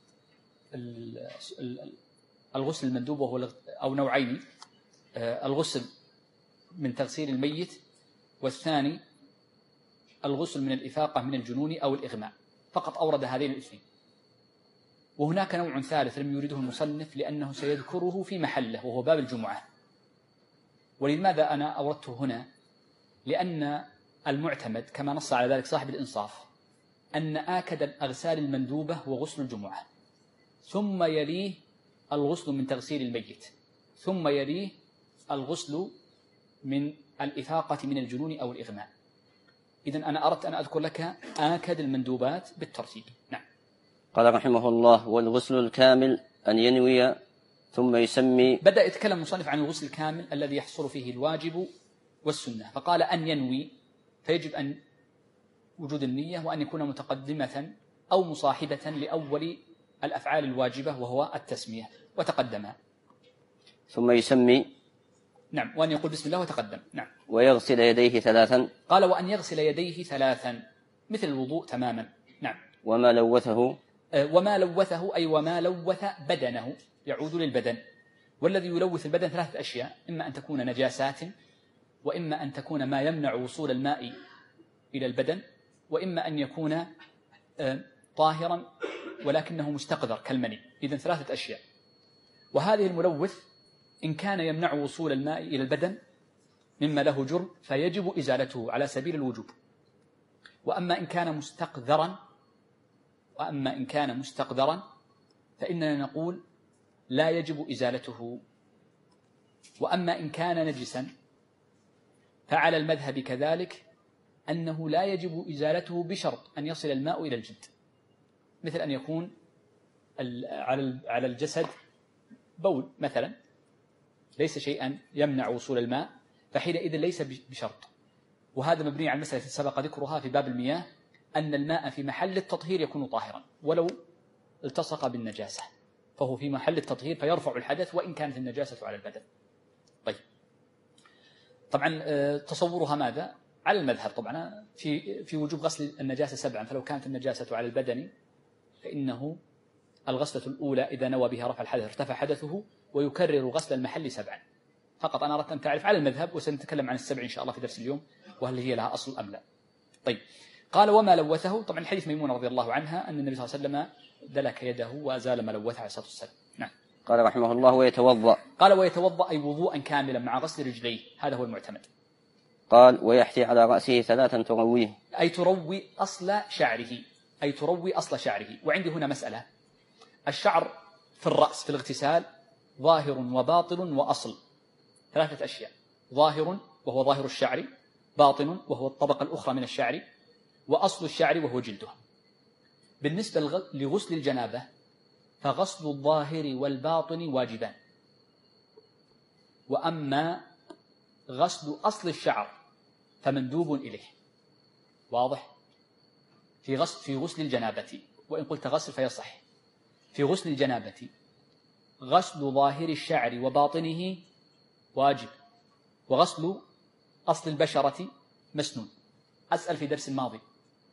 الغسل المندوب، وهو أو نوعين: الغسل من تغسيل الميت، والثاني الغسل من الإفاقة من الجنون أو الإغماء، فقط أورد هذين الاثنين. وهناك نوع ثالث لم يورده المصنف لأنه سيذكره في محله وهو باب الجمعة. ولماذا أنا أوردته هنا؟ لأن المعتمد كما نص على ذلك صاحب الإنصاف أن آكد الأغسال المندوبة هو غسل الجمعة، ثم يليه الغسل من تغسيل الميت، ثم يليه الغسل من الإفاقة من الجنون أو الإغماء. إذن أنا أردت أن أذكر لك آكد المندوبات بالترتيب. نعم. قال رحمه الله: والغسل الكامل أن ينوي ثم يسمي. بدأ يتكلم المصنف عن الغسل الكامل الذي يحصل فيه الواجب والسنة، فقال أن ينوي، فيجب أن وجود النية وأن يكون متقدمة أو مصاحبة لأول الأفعال الواجبة وهو التسمية، وتقدمها. ثم يسمي. نعم، وأن يقول بسم الله وتقدم. نعم. ويغسل يديه 3. قال وأن يغسل يديه 3 مثل الوضوء تماما. نعم. وما لوثه. وما لوثه أي وما لوث بدنه، يعود للبدن. والذي يلوث البدن 3 أشياء: إما أن تكون نجاسات، وإما أن تكون ما يمنع وصول الماء إلى البدن، وإما أن يكون طاهرا ولكنه مستقذر كالمني. إذن 3 أشياء. وهذه الملوث إن كان يمنع وصول الماء إلى البدن مما له جرم فيجب إزالته على سبيل الوجوب. وأما إن كان مستقذرا فإننا نقول لا يجب إزالته. وأما إن كان نجسا فعلى المذهب كذلك أنه لا يجب إزالته بشرط أن يصل الماء إلى الجلد، مثل أن يكون على الجسد بول مثلا ليس شيئا يمنع وصول الماء، فحينئذ ليس بشرط. وهذا مبني على المسألة التي سبق ذكرها في باب المياه، أن الماء في محل التطهير يكون طاهرا ولو التصق بالنجاسة، فهو في محل التطهير فيرفع الحدث وإن كانت النجاسة على البدن. طيب، طبعا تصورها ماذا؟ على المذهب طبعا في وجوب غسل النجاسة 7، فلو كانت النجاسة على البدن فإنه الغسلة الأولى إذا نوى بها رفع الحدث ارتفع حدثه، ويكرر غسل المحل 7. فقط أنا أردت أن تعرف على المذهب، وسنتكلم عن 7 إن شاء الله في درس اليوم، وهل هي لها أصل أم لا. طيب، قال وما لوثه. طبعا الحديث ميمونة رضي الله عنها أن النبي صلى الله عليه وسلم دلك يده وأزال ما لوثه عليه الصلاة والسلام. نعم. قال رحمه الله: ويتوضأ. قال ويتوضأ أي وضوءا كاملا مع غسل رجليه، هذا هو المعتمد. قال ويحثي على رأسه 3 ترويه، أي تروي أصل شعره. وعندي هنا مسألة: الشعر في الرأس في الاغتسال ظاهر وباطن وأصل، 3 أشياء: ظاهر وهو ظاهر الشعر، باطن وهو الطبقة الأخرى من الشعر، وأصل الشعر وهو جلده. بالنسبة لغسل الجنابة فغسل الظاهر والباطن واجبان، وأما غسل أصل الشعر فمندوب إليه. واضح؟ في غسل الجنابة، وإن قلت غسل فيصح، في غسل الجنابة غسل ظاهر الشعر وباطنه واجب، وغسل أصل البشرة مسنون. أسأل في درس الماضي: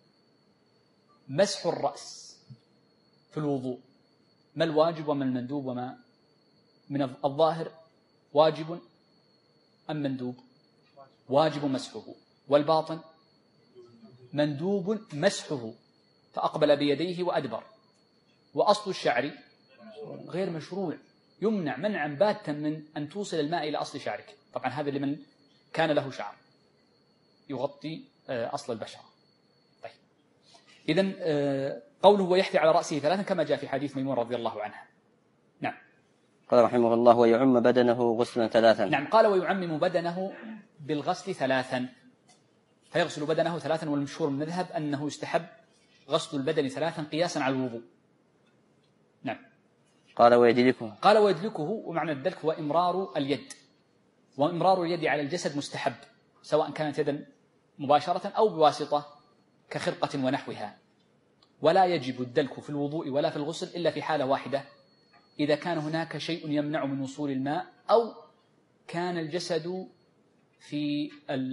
مسح الرأس في الوضوء ما الواجب وما المندوب، وما من الظاهر واجب أم مندوب؟ واجب مسحه. والباطن مندوب مسحه، فأقبل بيديه وأدبر. وأصل الشعر غير مشروع، يمنع منعا باتا من أن توصل الماء إلى أصل شعرك. طبعا هذا لمن كان له شعر يغطي أصل البشرة. طيب، إذن قوله ويحثي على رأسه 3 كما جاء في حديث ميمون رضي الله عنها. نعم. قال رحمه الله: ويعم بدنه غسلا 3. نعم، قال ويعمم بدنه بالغسل 3، فيغسل بدنه 3. والمشهور من المذهب أنه يستحب غسل البدن 3 قياسا على الوضوء. نعم. قال ويدلكه. ومعنى الدلك هو إمرار اليد، وإمرار اليد على الجسد مستحب، سواء كانت يدا مباشرة أو بواسطة كخرقة ونحوها. ولا يجب الدلك في الوضوء ولا في الغسل إلا في حالة واحدة: إذا كان هناك شيء يمنع من وصول الماء، أو كان الجسد في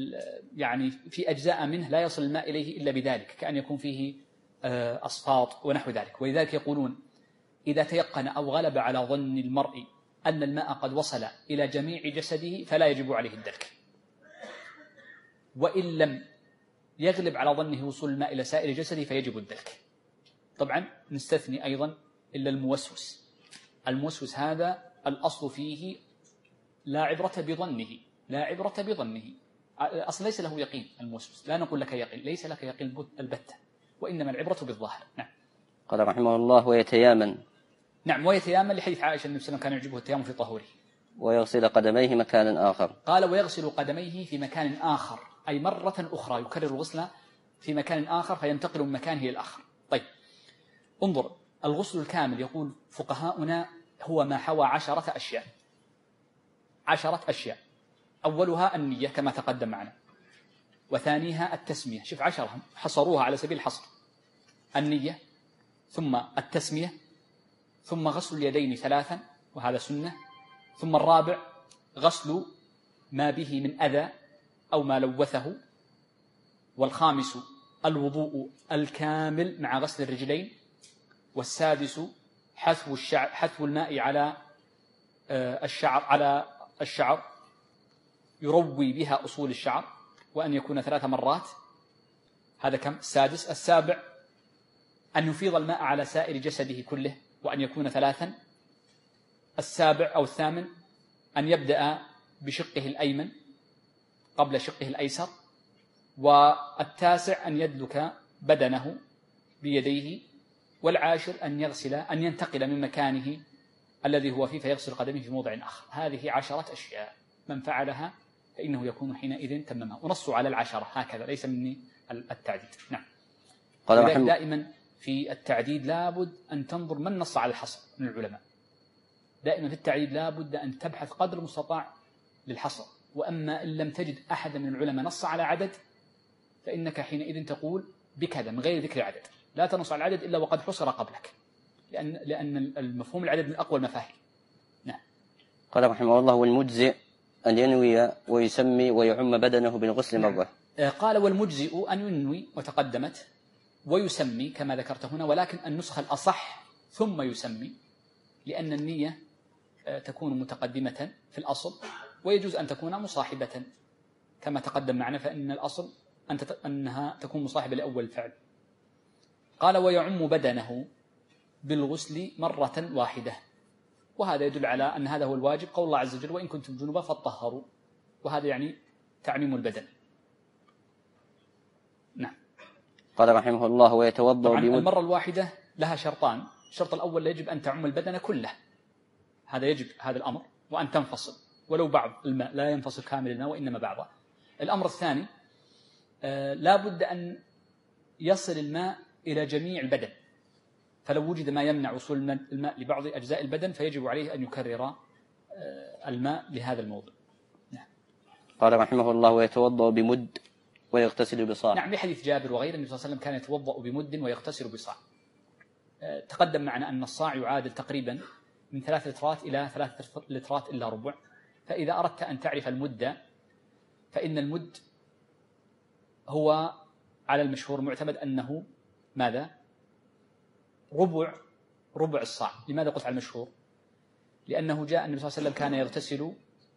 أجزاء منه لا يصل الماء إليه إلا بذلك، كأن يكون فيه أصفاط ونحو ذلك. ولذلك يقولون: إذا تيقن أو غلب على ظن المرء أن الماء قد وصل إلى جميع جسده فلا يجب عليه الدلك، وإن لم يغلب على ظنه وصول الماء إلى سائر جسده فيجب الدلك. طبعا نستثني أيضا إلا الموسوس هذا الأصل فيه لا عبرة بظنه، أصلا ليس له يقين. الموسوس لا نقول لك يقين، ليس لك يقين البتة، وإنما العبرة بالظاهر. نعم. قال رحمه الله: ويتيامن. نعم، ويتيامن لحديث عائشة النبي صلى الله عليه وسلم كان يعجبه التيامن في طهوره. ويغسل قدميه مكانا آخر. قال ويغسل قدميه في مكان آخر، أي مرة أخرى يكرر الغسل في مكان آخر فينتقل من مكانه إلى الآخر. طيب انظر، الغسل الكامل يقول فقهاؤنا هو ما حوى 10 أشياء. 10 أشياء، أولها النية كما تقدم معنا، وثانيها التسمية. شوف 10 حصروها على سبيل الحصر: النية، ثم التسمية، ثم غسل اليدين 3 وهذا سنة، ثم الرابع غسل ما به من أذى أو ما لوثه، والخامس الوضوء الكامل مع غسل الرجلين، والسادس حثو الماء على الشعر يروي بها أصول الشعر، وأن يكون 3 مرات. هذا كم؟ السادس. السابع أن يفيض الماء على سائر جسده كله، وأن يكون 3. السابع أو الثامن أن يبدأ بشقه الأيمن قبل شقه الأيسر. والتاسع أن يدلك بدنه بيديه. والعاشر أن ينتقل من مكانه الذي هو فيه فيغسل قدمه في موضع آخر. هذه 10 أشياء، من فعلها فإنه يكون حينئذ تممها. ونصوا على 10 هكذا، ليس مني التعديد. نعم. دائما في التعديد لابد أن تنظر من نص على الحصر من العلماء. دائما في التعديد لابد أن تبحث قدر المستطاع للحصر. وأما إن لم تجد أحد من العلماء نص على عدد فإنك حينئذ تقول بكذا من غير ذكر عدد. لا تنص على العدد إلا وقد حصر قبلك، لأن المفهوم العدد من أقوى المفاهيم. نعم. قال رحمه الله: والمجزئ أن ينوي ويسمي ويعم بدنه بالغسل مرة. قال والمجزئ أن ينوي وتقدمت، ويسمي كما ذكرت هنا، ولكن النسخة الأصح ثم يسمي، لأن النية تكون متقدمة في الأصل، ويجوز أن تكون مصاحبة كما تقدم معنا، فإن الأصل أنها تكون مصاحبة لأول الفعل. قال ويعم بدنه بالغسل مرة واحدة، وهذا يدل على أن هذا هو الواجب. قول الله عز وجل: وإن كنتم جنبا فاطهروا، وهذا يعني تعميم البدن. نعم. قال رحمه الله: ويتوضأ المرة الواحدة لها شرطان. الشرط الأول يجب أن تعم البدن كله، هذا يجب هذا الأمر، وأن تنفصل ولو بعض الماء، لا ينفصل كامل الماء وإنما بعضه. الأمر الثاني لا بد أن يصل الماء إلى جميع البدن، فلو وجد ما يمنع وصول الماء لبعض أجزاء البدن فيجب عليه أن يكرر الماء لهذا الموضوع. نعم. قال رحمه الله: ويتوضأ بمد ويغتسل بصاع. نعم، لحديث جابر وغيره النبي صلى الله عليه وسلم كان يتوضأ بمد ويغتسل بصاع. تقدم معنا أن الصاع يعادل تقريبا من 3 لترات إلى 3 لترات إلا ربع. فإذا أردت أن تعرف المد فإن المد هو على المشهور معتمد أنه ماذا؟ ربع الصاع. لماذا قلت على المشهور؟ لأنه جاء النبي صلى الله عليه وسلم كان يغتسل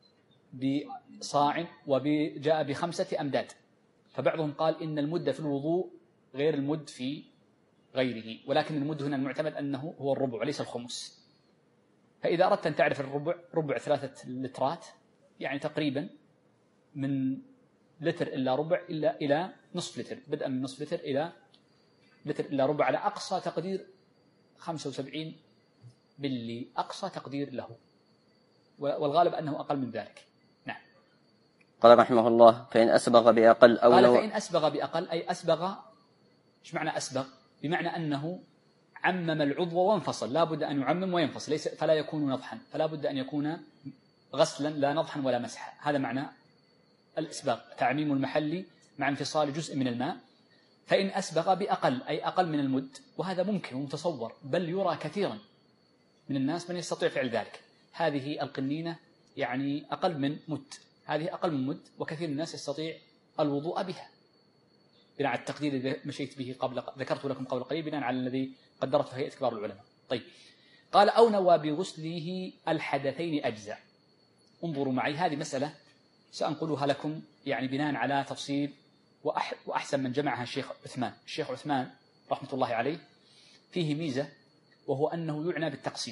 بصاع وجاء ب5 أمداد، فبعضهم قال إن المد في الوضوء غير المد في غيره، ولكن المد هنا المعتمد أنه هو الربع وليس الخمس. فإذا أردت أن تعرف ربع 3 لترات، يعني تقريبا من لتر إلا ربع إلى نصف لتر، بدءا من نصف لتر إلى لتر إلا ربع، على أقصى تقدير 75 ملي، أقصى تقدير له، والغالب أنه أقل من ذلك. نعم. قال رحمه الله: فإن أسبغ بأقل أو قال فإن أسبغ بأقل، أي أسبغ، إيش معنى أسبغ؟ بمعنى أنه عمم العضو وانفصل. لا بد أن يعمم وينفصل، فلا يكون نضحا، فلا بد أن يكون غسلا لا نضحا ولا مسحا. هذا معنى الإسباغ، تعميم المحل مع انفصال جزء من الماء. فإن أسبغ بأقل، أي أقل من المد، وهذا ممكن ومتصور، بل يرى كثيرا من الناس من يستطيع فعل ذلك. هذه القنينة يعني أقل من مد، هذه أقل من مد، وكثير من الناس يستطيع الوضوء بها بناء على التقدير الذي مشيت به ذكرت لكم قبل قليل، بناء على الذي قدرته هيئة كبار العلماء. طيب، قال أو نوى بغسله الحدثين أجزاء. انظروا معي، هذه مسألة سأنقلها لكم يعني بناء على تفصيل وأحسن من جمعها الشيخ عثمان رحمة الله عليه. فيه ميزة، وهو أنه يعنى بالتقسيم،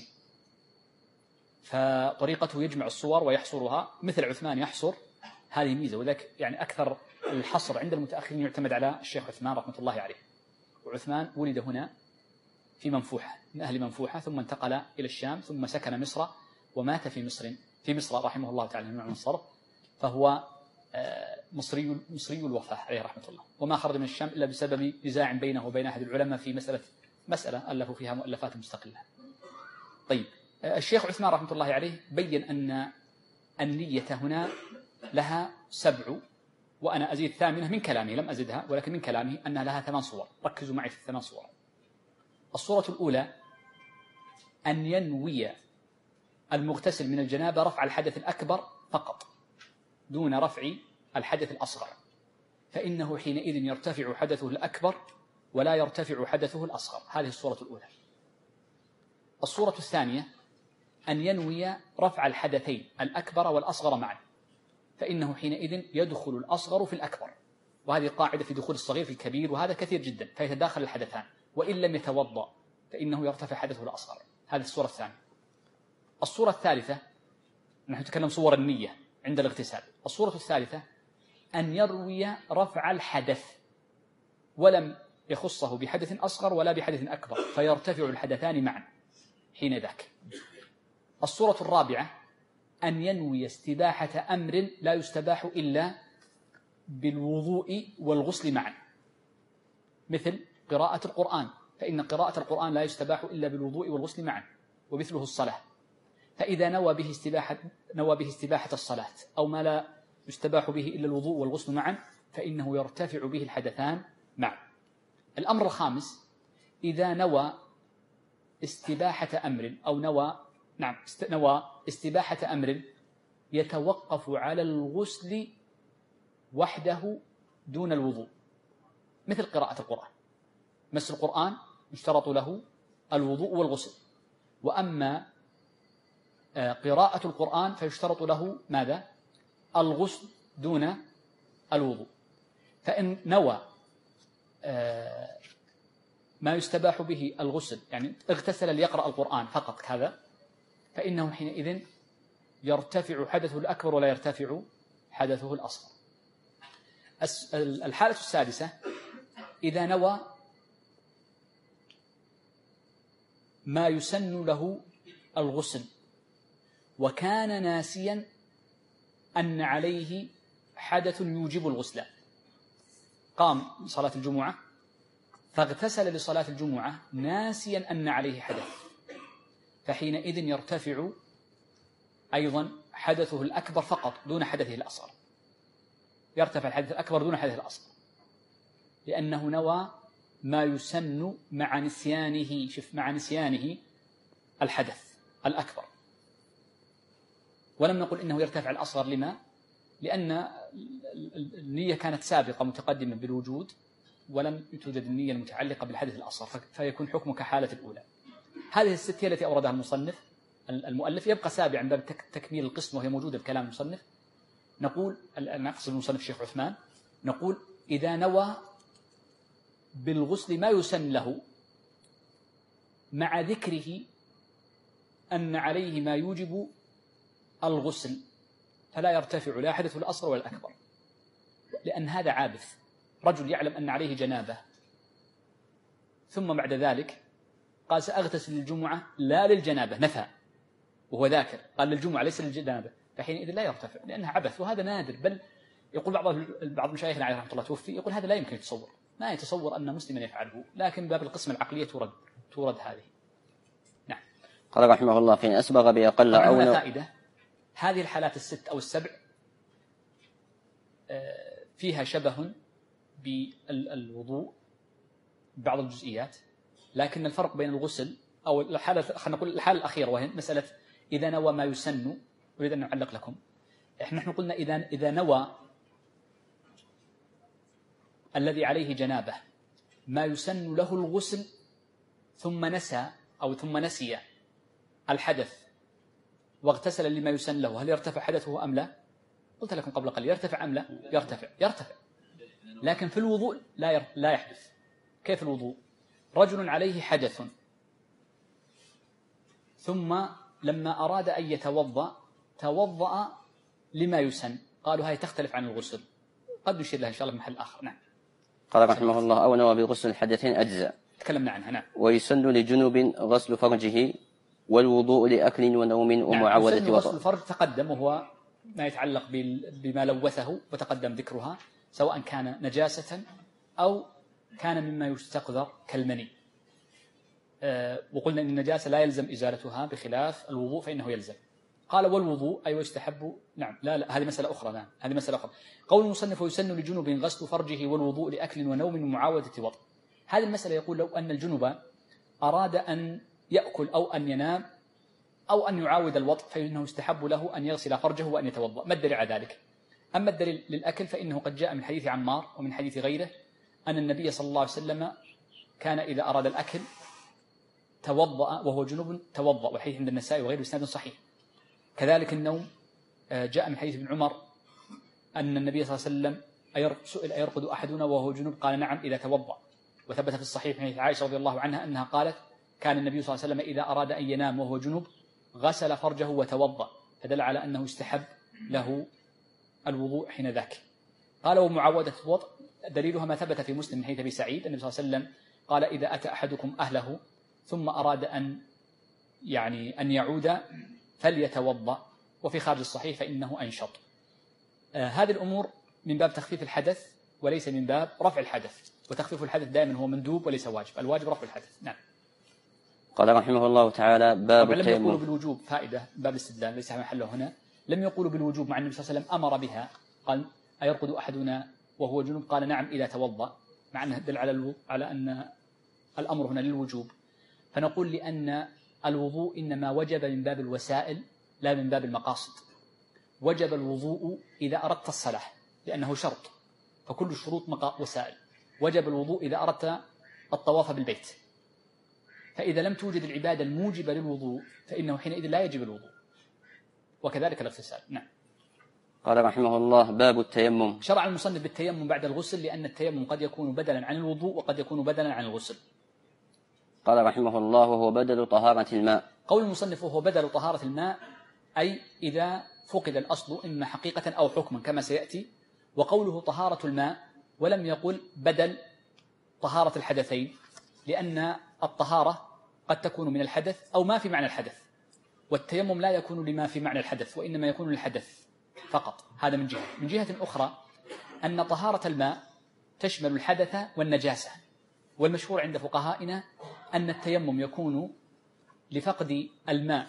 فطريقته يجمع الصور ويحصرها مثل عثمان يحصر. هذه ميزة، وذلك يعني أكثر الحصر عند المتأخرين يعتمد على الشيخ عثمان رحمة الله عليه. وعثمان ولد هنا في منفوحة، من أهل منفوحة، ثم انتقل إلى الشام، ثم سكن مصر ومات في مصر، في مصر رحمه الله تعالى من الصرف، فهو مصري الوفاة عليه رحمة الله، وما خرج من الشام إلا بسبب نزاع بينه وبين أحد العلماء في مسألة ألفوا فيها مؤلفات مستقلة. طيب، الشيخ عثمان رحمة الله عليه بين أن النية هنا لها 7، وأنا أزيد 8 من كلامه، لم أزدها ولكن من كلامه أنها لها 8 صور. ركزوا معي في 8 صور. الصورة الأولى أن ينوي المغتسل من الجنابة رفع الحدث الأكبر فقط دون رفع الحدث الأصغر، فإنه حينئذ يرتفع حدثه الأكبر ولا يرتفع حدثه الأصغر. هذه الصورة الأولى. الصورة الثانية أن ينوي رفع الحدثين الأكبر والأصغر معا، فإنه حينئذ يدخل الأصغر في الأكبر، وهذه قاعدة في دخول الصغير في الكبير، وهذا كثير جدا، فيتداخل الحدثان، وإن لم يتوضأ فإنه يرتفع حدثه الأصغر. هذه الصورة الثانية. الصورة الثالثة، نحن نتكلم صور النية عند الاغتسال. الصورة الثالثة أن يروي رفع الحدث ولم يخصه بحدث أصغر ولا بحدث أكبر، فيرتفع الحدثان معا حين ذاك. الصورة الرابعة أن ينوي استباحة أمر لا يستباح إلا بالوضوء والغسل معا، مثل قراءة القرآن، فإن قراءة القرآن لا يستباح إلا بالوضوء والغسل معا، ومثله الصلاة، فإذا نوى به استباحة الصلاة أو ما لا يستباح به إلا الوضوء والغسل معا، فإنه يرتفع به الحدثان معا. الأمر الخامس، إذا نوى استباحة أمر أو نوى استباحة أمر يتوقف على الغسل وحده دون الوضوء، مثل قراءة القرآن. مس القرآن يشترط له الوضوء والغسل، وأما قراءة القرآن فيشترط له ماذا؟ الغسل دون الوضوء. فإن نوى ما يستباح به الغسل، يعني اغتسل ليقرأ القرآن فقط هذا، فإنه حينئذ يرتفع حدثه الأكبر ولا يرتفع حدثه الأصغر. الحالة السادسة، إذا نوى ما يسن له الغسل وكان ناسيا أن عليه حدث يوجب الغسل، قام صلاة الجمعة فاغتسل لصلاة الجمعة ناسيا أن عليه حدث، فحينئذ يرتفع أيضا حدثه الأكبر فقط دون حدثه الأصغر، يرتفع الحدث الأكبر دون حدث الأصغر، لأنه نوى ما يسن مع نسيانه الحدث الأكبر. ولم نقل إنه يرتفع الأصغر. لما؟ لأن النية كانت سابقة متقدمة بالوجود، ولم توجد النية المتعلقة بالحدث الأصغر، فيكون حكمه كحالة الأولى. هذه الست هي التي أوردها المؤلف. يبقى سابعا من باب تكميل القسم، وهي موجودة بكلام المصنف. نقول نقصد المصنف الشيخ عثمان، نقول إذا نوى بالغسل ما يسن له مع ذكره أن عليه ما يوجب الغسل، فلا يرتفع لا حدث الأصغر ولا الأكبر، لأن هذا عابث. رجل يعلم أن عليه جنابة ثم بعد ذلك قال سأغتسل للجمعة لا للجنابة، نفى وهو ذاكر، قال للجمعة ليس للجنابة، فحينئذ لا يرتفع لأنها عبث، وهذا نادر. بل يقول بعض مشايخنا عليه رحمة الله توفي، يقول هذا لا يمكن يتصور، ما يتصور أن مسلما يفعله، لكن باب القسم العقلية تورد هذه. نعم. قال رحمه الله فإن أسبغ بأقل أو فائدة، هذه الحالات الست أو السبع فيها شبه بالوضوء بعض الجزئيات، لكن الفرق بين الغسل أو الحالة، خلينا نقول الحالة الأخيرة، وهي مسألة إذا نوى ما يسن. أريد أن نعلق لكم. نحن قلنا إذا نوى الذي عليه جنابه ما يسن له الغسل ثم نسي الحدث واغتسل لما يسن له، هل يرتفع حدثه أم لا؟ قلت لكم قبل قليل يرتفع أم لا؟ يرتفع. لكن في الوضوء لا يحدث. كيف الوضوء؟ رجل عليه حدث ثم لما أراد أن توضأ لما يسن، قالوا هاي تختلف عن الغسل، قد نشير لها إن شاء الله في محل آخر. نعم. قال رحمه الله أو نوى بغسل الحدثين أجزاء، تكلمنا عنها. نعم. ويسن لجنوب غسل فرجه والوضوء لأكل ونوم ومعاودة وطأ. وطأ. الفرج تقدم، وهو ما يتعلق بما لوثه وتقدم ذكرها، سواء كان نجاسة أو كان مما يستقذر كالمني. وقلنا أن النجاسة لا يلزم إزالتها بخلاف الوضوء فإنه يلزم. قال والوضوء أي ويستحب. نعم، لا هذه مسألة أخرى. نعم هذه مسألة أخرى. قول المصنف ويسن لجنب غسل فرجه والوضوء لأكل ونوم ومعاودة وطأ. هذه المسألة يقول لو أن الجنب أراد أن يأكل أو أن ينام أو أن يعاود الوطء فإنه يستحب له أن يغسل فرجه وأن يتوضأ. ما الدليل على ذلك؟ أما الدليل للأكل فإنه قد جاء من حديث عمار ومن حديث غيره أن النبي صلى الله عليه وسلم كان إذا أراد الأكل توضأ وهو جنوب توضأ، والحديث عند النسائي وغيره بإسناد صحيح. كذلك النوم جاء من حديث ابن عمر أن النبي صلى الله عليه وسلم سئل أيرقد أحدنا وهو جنوب قال نعم إذا توضأ. وثبت في الصحيح من حديث عائشة رضي الله عنها أنها قالت كان النبي صلى الله عليه وسلم إذا أراد أن ينام وهو جنوب غسل فرجه وتوضأ، فدل على أنه استحب له الوضوء حين ذاك. قال ومعاودة الوضوء دليلها ما ثبت في مسلم من حديث أبي سعيد النبي صلى الله عليه وسلم قال إذا أتى أحدكم أهله ثم أراد أن يعود فليتوضأ، وفي خارج الصحيح فإنه أنشط. هذه الأمور من باب تخفيف الحدث وليس من باب رفع الحدث، وتخفيف الحدث دائما هو مندوب وليس واجب، الواجب رفع الحدث. نعم. قال رحمه الله تعالى باب لم التيمم. يقولوا بالوجوب، فائدة باب الاستدلال ليس محله هنا. لم يقولوا بالوجوب مع النبي صلى الله عليه وسلم أمر بها، قال أيرقد أحدنا وهو جنوب قال نعم إذا توضأ، مع أنه دل على أن الأمر هنا للوجوب. فنقول لأن الوضوء إنما وجب من باب الوسائل لا من باب المقاصد. وجب الوضوء إذا أردت الصلاة لأنه شرط، فكل الشروط وسائل. وجب الوضوء إذا أردت الطواف بالبيت، فإذا لم توجد العبادة الموجبة للوضوء فإنه حينئذ لا يجب الوضوء، وكذلك الاغتسال. نعم. قال رحمه الله باب التيمم. شرع المصنف بالتيمم بعد الغسل لأن التيمم قد يكون بدلا عن الوضوء وقد يكون بدلا عن الغسل. قال رحمه الله وهو بدل طهارة الماء. قول المصنف وهو بدل طهارة الماء أي إذا فقد الأصل إما حقيقة أو حكما كما سيأتي. وقوله طهارة الماء ولم يقل بدل طهارة الحدثين، لأن الطهارة قد تكون من الحدث أو ما في معنى الحدث، والتيمم لا يكون لما في معنى الحدث وإنما يكون للحدث فقط. هذا من جهة. من جهة أخرى أن طهارة الماء تشمل الحدث والنجاسة، والمشهور عند فقهائنا أن التيمم يكون لفقد الماء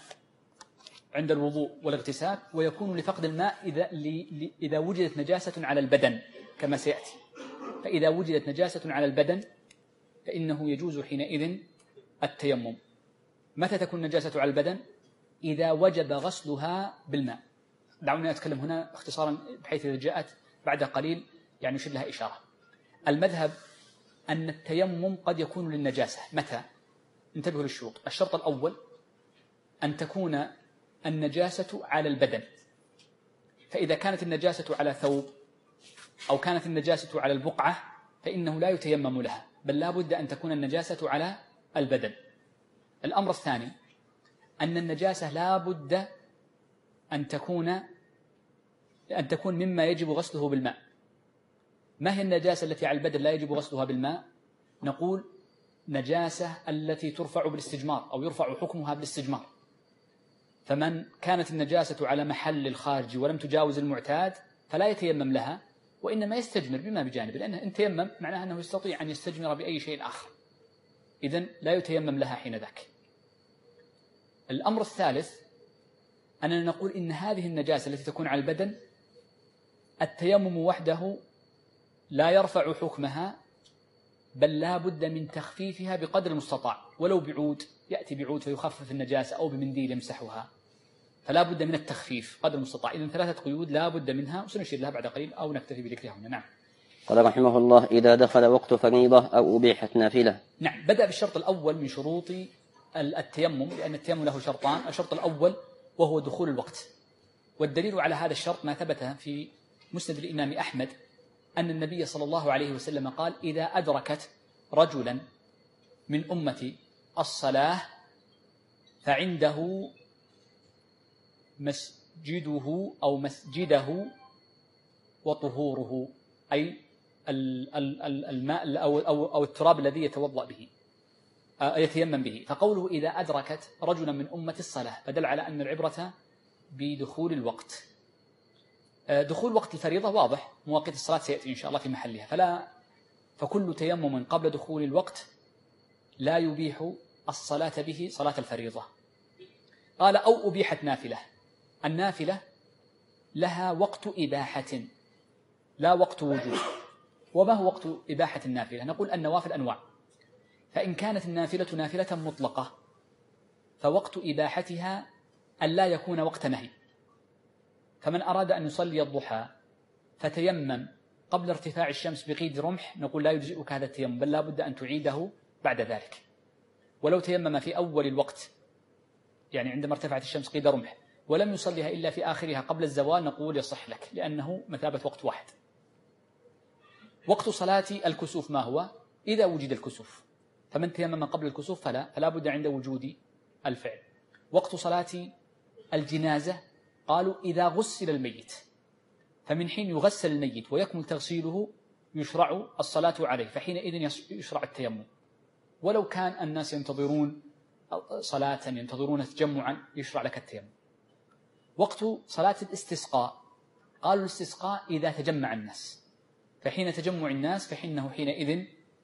عند الوضوء والاغتسال، ويكون لفقد الماء إذا وجدت نجاسة على البدن كما سيأتي. فإذا وجدت نجاسة على البدن فإنه يجوز حينئذ التيمم. متى تكون نجاسة على البدن؟ إذا وجب غسلها بالماء. دعونا نتكلم هنا اختصارا بحيث إذا جاءت بعد قليل يشير لها إشارة. المذهب أن التيمم قد يكون للنجاسة. متى؟ انتبهوا للشروط. الشرط الأول أن تكون النجاسة على البدن، فإذا كانت النجاسة على ثوب أو كانت النجاسة على البقعة فإنه لا يتيمم لها، بل لا بد أن تكون النجاسة على البدن. الأمر الثاني أن النجاسة لا بد أن تكون مما يجب غسله بالماء. ما هي النجاسة التي على البدن لا يجب غسلها بالماء؟ نقول نجاسة التي ترفع بالاستجمار أو يرفع حكمها بالاستجمار. فمن كانت النجاسة على محل الخارج ولم تجاوز المعتاد فلا يتيمم لها، وإنما يستجمر بما بجانب، لأنه إن تيمم معناه أنه يستطيع أن يستجمر بأي شيء آخر، إذن لا يتيمم لها حين ذاك. الأمر الثالث أننا نقول إن هذه النجاسة التي تكون على البدن التيمم وحده لا يرفع حكمها، بل لا بد من تخفيفها بقدر المستطاع، ولو بعود يأتي بعود فيخفف النجاسة أو بمنديل يمسحها، فلا بد من التخفيف قدر المستطاع. إذن 3 قيود لا بد منها، وسنشير لها بعد قليل أو نكتفي بذكرها هنا. نعم. قال رحمه الله إذا دخل وقت فريضة أو أبيحت نافلة. نعم. بدأ بالشرط الأول من شروط التيمم، لأن التيمم له شرطان. الشرط الأول وهو دخول الوقت، والدليل على هذا الشرط ما ثبت في مسند الإمام أحمد أن النبي صلى الله عليه وسلم قال إذا أدركت رجلا من أمتي الصلاة فعنده مسجده أو مسجده وطهوره، أي الماء أو التراب الذي يتوضأ به. يتيمم به. فقوله إذا أدركت رجلا من أمة الصلاة فدل على أن العبرة بدخول الوقت. دخول وقت الفريضة واضح، مواقيت الصلاة سيأتي إن شاء الله في محلها، فكل تيمم قبل دخول الوقت لا يبيح الصلاة به صلاة الفريضة. قال أو أبيحت نافلة. النافلة لها وقت إباحة لا وقت وجوب. وما هو وقت إباحة النافلة؟ نقول النوافل أنواع، فإن كانت النافلة نافلة مطلقة فوقت إباحتها أن لا يكون وقت نهي. فمن أراد أن يصلي الضحى فتيمم قبل ارتفاع الشمس بقيد رمح نقول لا يجزئك هذا التيمم، بل لا بد أن تعيده بعد ذلك. ولو تيمم في أول الوقت يعني عندما ارتفعت الشمس قيد رمح ولم يصليها إلا في آخرها قبل الزوال نقول يصح لك، لأنه مثابة وقت واحد. وقت صلاة الكسوف ما هو؟ إذا وجد الكسوف، فمن تيمم قبل الكسوف فلا بد عند وجود الفعل. وقت صلاة الجنازة قالوا إذا غسل الميت، فمن حين يغسل الميت ويكمل تغسيله يشرع الصلاة عليه، فحينئذ يشرع التيمم. ولو كان الناس ينتظرون صلاة ينتظرون تجمعا يشرع لك التيمم. وقت صلاة الاستسقاء قالوا الاستسقاء إذا تجمع الناس، فحين تجمع الناس فإنه حينئذ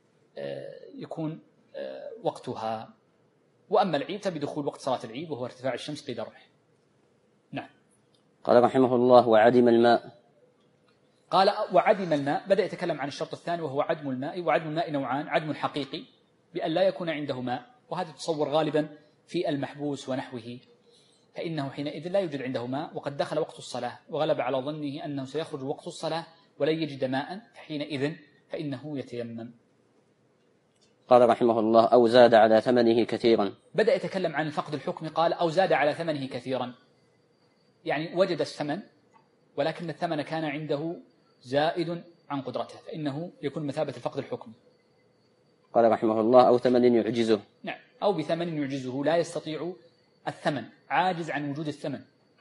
يكون وقتها. وأما العيد فبدخول وقت صلاة العيد وهو ارتفاع الشمس قيد رمح. نعم. قال رحمه الله وعدم الماء. قال وعدم الماء، بدأ يتكلم عن الشرط الثاني وهو عدم الماء. وعدم الماء نوعان: عدم حقيقي بأن لا يكون عنده ماء، وهذا تصور غالبا في المحبوس ونحوه، فإنه حينئذ لا يوجد عنده ماء وقد دخل وقت الصلاة وغلب على ظنه أنه سيخرج وقت الصلاة ولن يجد ماء، حينئذ فإنه يتيمم. قال رحمه الله أو زاد على ثمنه كثيرا. بدأ يتكلم عن الفقد الحكمي، قال أو زاد على ثمنه كثيرا، يعني وجد الثمن ولكن الثمن كان عنده زائد عن قدرته فإنه يكون مثابة الفقد الحكمي. قال رحمه الله أو ثمن يعجزه. نعم، أو بثمن يعجزه، لا يستطيع الثمن، عاجز عن وجود الثمن.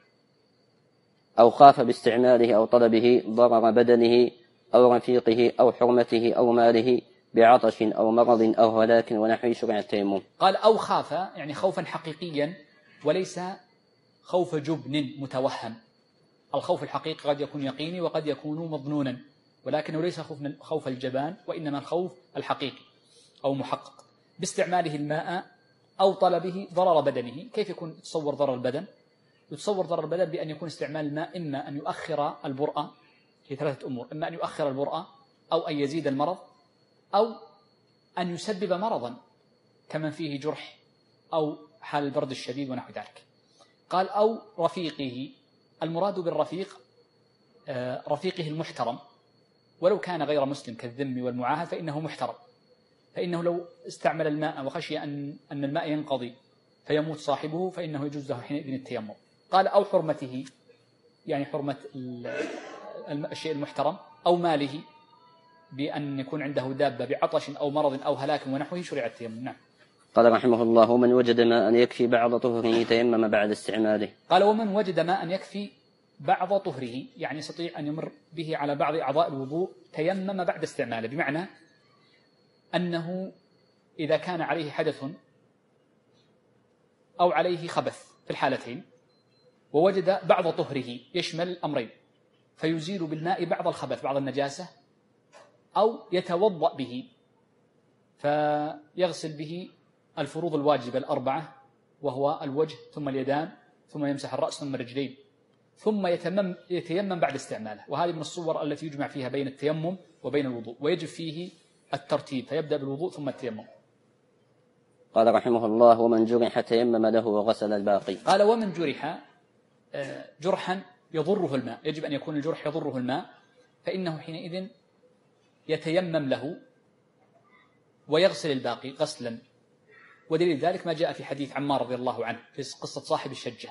أو خاف باستعماله أو طلبه ضرر بدنه أو رفيقه أو حرمته أو ماله بعطش أو مرض أو هلاك ونحو شرع التيمم. قال أو خاف يعني خوفا حقيقيا وليس خوف جبن متوهم. الخوف الحقيقي قد يكون يقيني وقد يكون مظنونا، ولكنه ليس خوف الجبان وإنما الخوف الحقيقي أو محقق. باستعماله الماء أو طلبه ضرر بدنه. كيف يكون يتصور ضرر البدن؟ يتصور ضرر البدن بأن يكون استعمال الماء إما أن يؤخر البرء في ثلاثة أمور: إما أن يؤخر البرء أو أن يزيد المرض أو أن يسبب مرضا كمن فيه جرح أو حال البرد الشديد ونحو ذلك. قال أو رفيقه. المراد بالرفيق رفيقه المحترم، ولو كان غير مسلم كالذم والمعاهد فإنه محترم، فإنه لو استعمل الماء وخشي أن الماء ينقضي فيموت صاحبه فإنه يجوز له حينئذ التيمم. قال أو حرمته يعني حرمة الشيء المحترم، أو ماله بأن يكون عنده دابة بعطش أو مرض أو هلاك ونحوه شرع التيمم. نعم. قال رحمه الله ومن وجد ماء يكفي بعض طهره تيمم بعد استعماله. قال ومن وجد ماء يكفي بعض طهره، يعني يستطيع أن يمر به على بعض أعضاء الوضوء تيمم بعد استعماله، بمعنى أنه إذا كان عليه حدث أو عليه خبث في الحالتين ووجد بعض طهره يشمل الأمرين، فيزيل بالماء بعض الخبث بعض النجاسة، أو يتوضأ به فيغسل به الفروض الواجبة الأربعة وهو الوجه ثم اليدان ثم يمسح الرأس ثم الرجلين ثم يتيمم بعد استعماله. وهذه من الصور التي يجمع فيها بين التيمم وبين الوضوء، ويجب فيه الترتيب، فيبدأ بالوضوء ثم التيمم. قال رحمه الله ومن جرح تيمم له وغسل الباقي. قال ومن جرح جرحا يضره الماء، يجب أن يكون الجرح يضره الماء، فإنه حينئذ يتيمم له ويغسل الباقي غسلا. ودليل ذلك ما جاء في حديث عمار رضي الله عنه في قصة صاحب الشجة.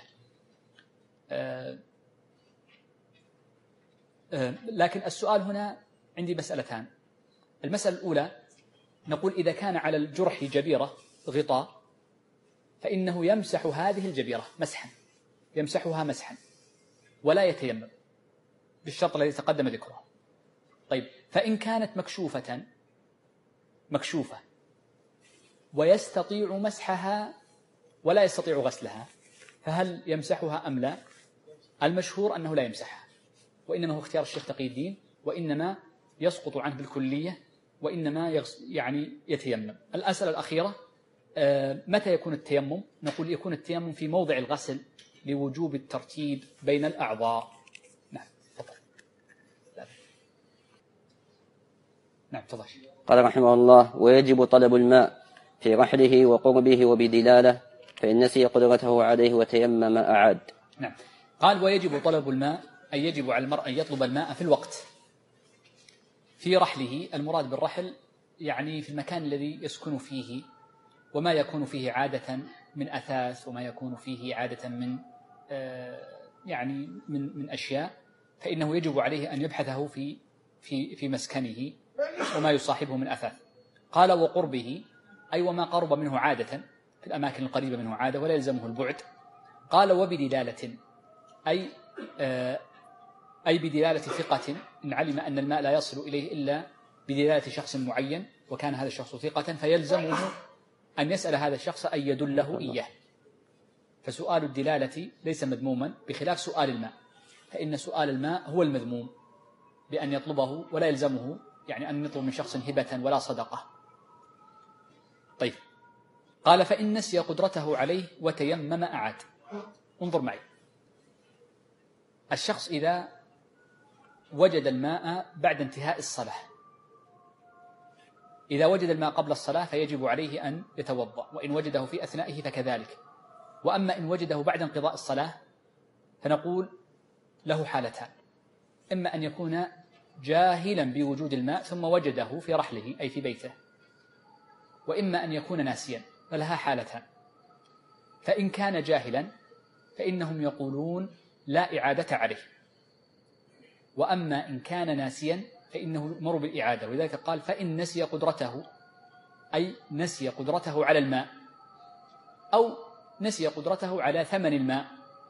لكن السؤال هنا عندي مسألتان. المسألة الأولى نقول إذا كان على الجرح جبيرة غطاء فإنه يمسح هذه الجبيرة مسحا، يمسحها مسحا ولا يتيمم بالشرط الذي تقدم ذكره. طيب فإن كانت مكشوفة ويستطيع مسحها ولا يستطيع غسلها، فهل يمسحها أم لا؟ المشهور أنه لا يمسحها، وإنما هو اختيار الشيخ تقي الدين، وإنما يسقط عنه بالكلية، وإنما يعني يتيمم. الأسئلة الأخيرة: متى يكون التيمم؟ نقول يكون التيمم في موضع الغسل لوجوب الترتيب بين الأعضاء. نعم تفضل. نعم تفضل. قال رحمه الله: ويجب طلب الماء في رحله وقربه وبدلاله، فإن نسي قدرته عليه وتيمم أعاد. نعم. قال: ويجب طلب الماء، أي يجب على المرء أن يطلب الماء في الوقت في رحله. المراد بالرحل يعني في المكان الذي يسكن فيه، وما يكون فيه عادة من أثاث، وما يكون فيه عادة من يعني من أشياء، فإنه يجب عليه أن يبحثه في مسكنه وما يصاحبه من أثاث. قال: وقربه، أي وما قرب منه عادة، في الأماكن القريبة منه عادة ولا يلزمه البعد. قال: وبدلالة، أي بدلالة ثقة، إن علم أن الماء لا يصل إليه إلا بدلالة شخص معين وكان هذا الشخص ثقة، فيلزمه أن يسأل هذا الشخص أن يدله إياه. فسؤال الدلالة ليس مذموما، بخلاف سؤال الماء، فإن سؤال الماء هو المذموم بأن يطلبه ولا يلزمه يعني أن يطلب من شخص هبة ولا صدقة. طيب. قال: فإن نسي قدرته عليه وتيمم أعاد. انظر معي، الشخص إذا وجد الماء بعد انتهاء الصلاة، إذا وجد الماء قبل الصلاة فيجب عليه أن يتوضأ، وإن وجده في أثنائه فكذلك. وأما إن وجده بعد انقضاء الصلاة فنقول له حالتان: إما أن يكون جاهلا بوجود الماء ثم وجده في رحله أي في بيته، وإما أن يكون ناسيا، فلها حالتان. فإن كان جاهلا فإنهم يقولون لا إعادة عليه، وأما إن كان ناسيا فإنه يؤمر بالإعادة. ولذلك قال: فإن نسي قدرته، أي نسي قدرته على الماء أو نسي قدرته على ثمن الماء،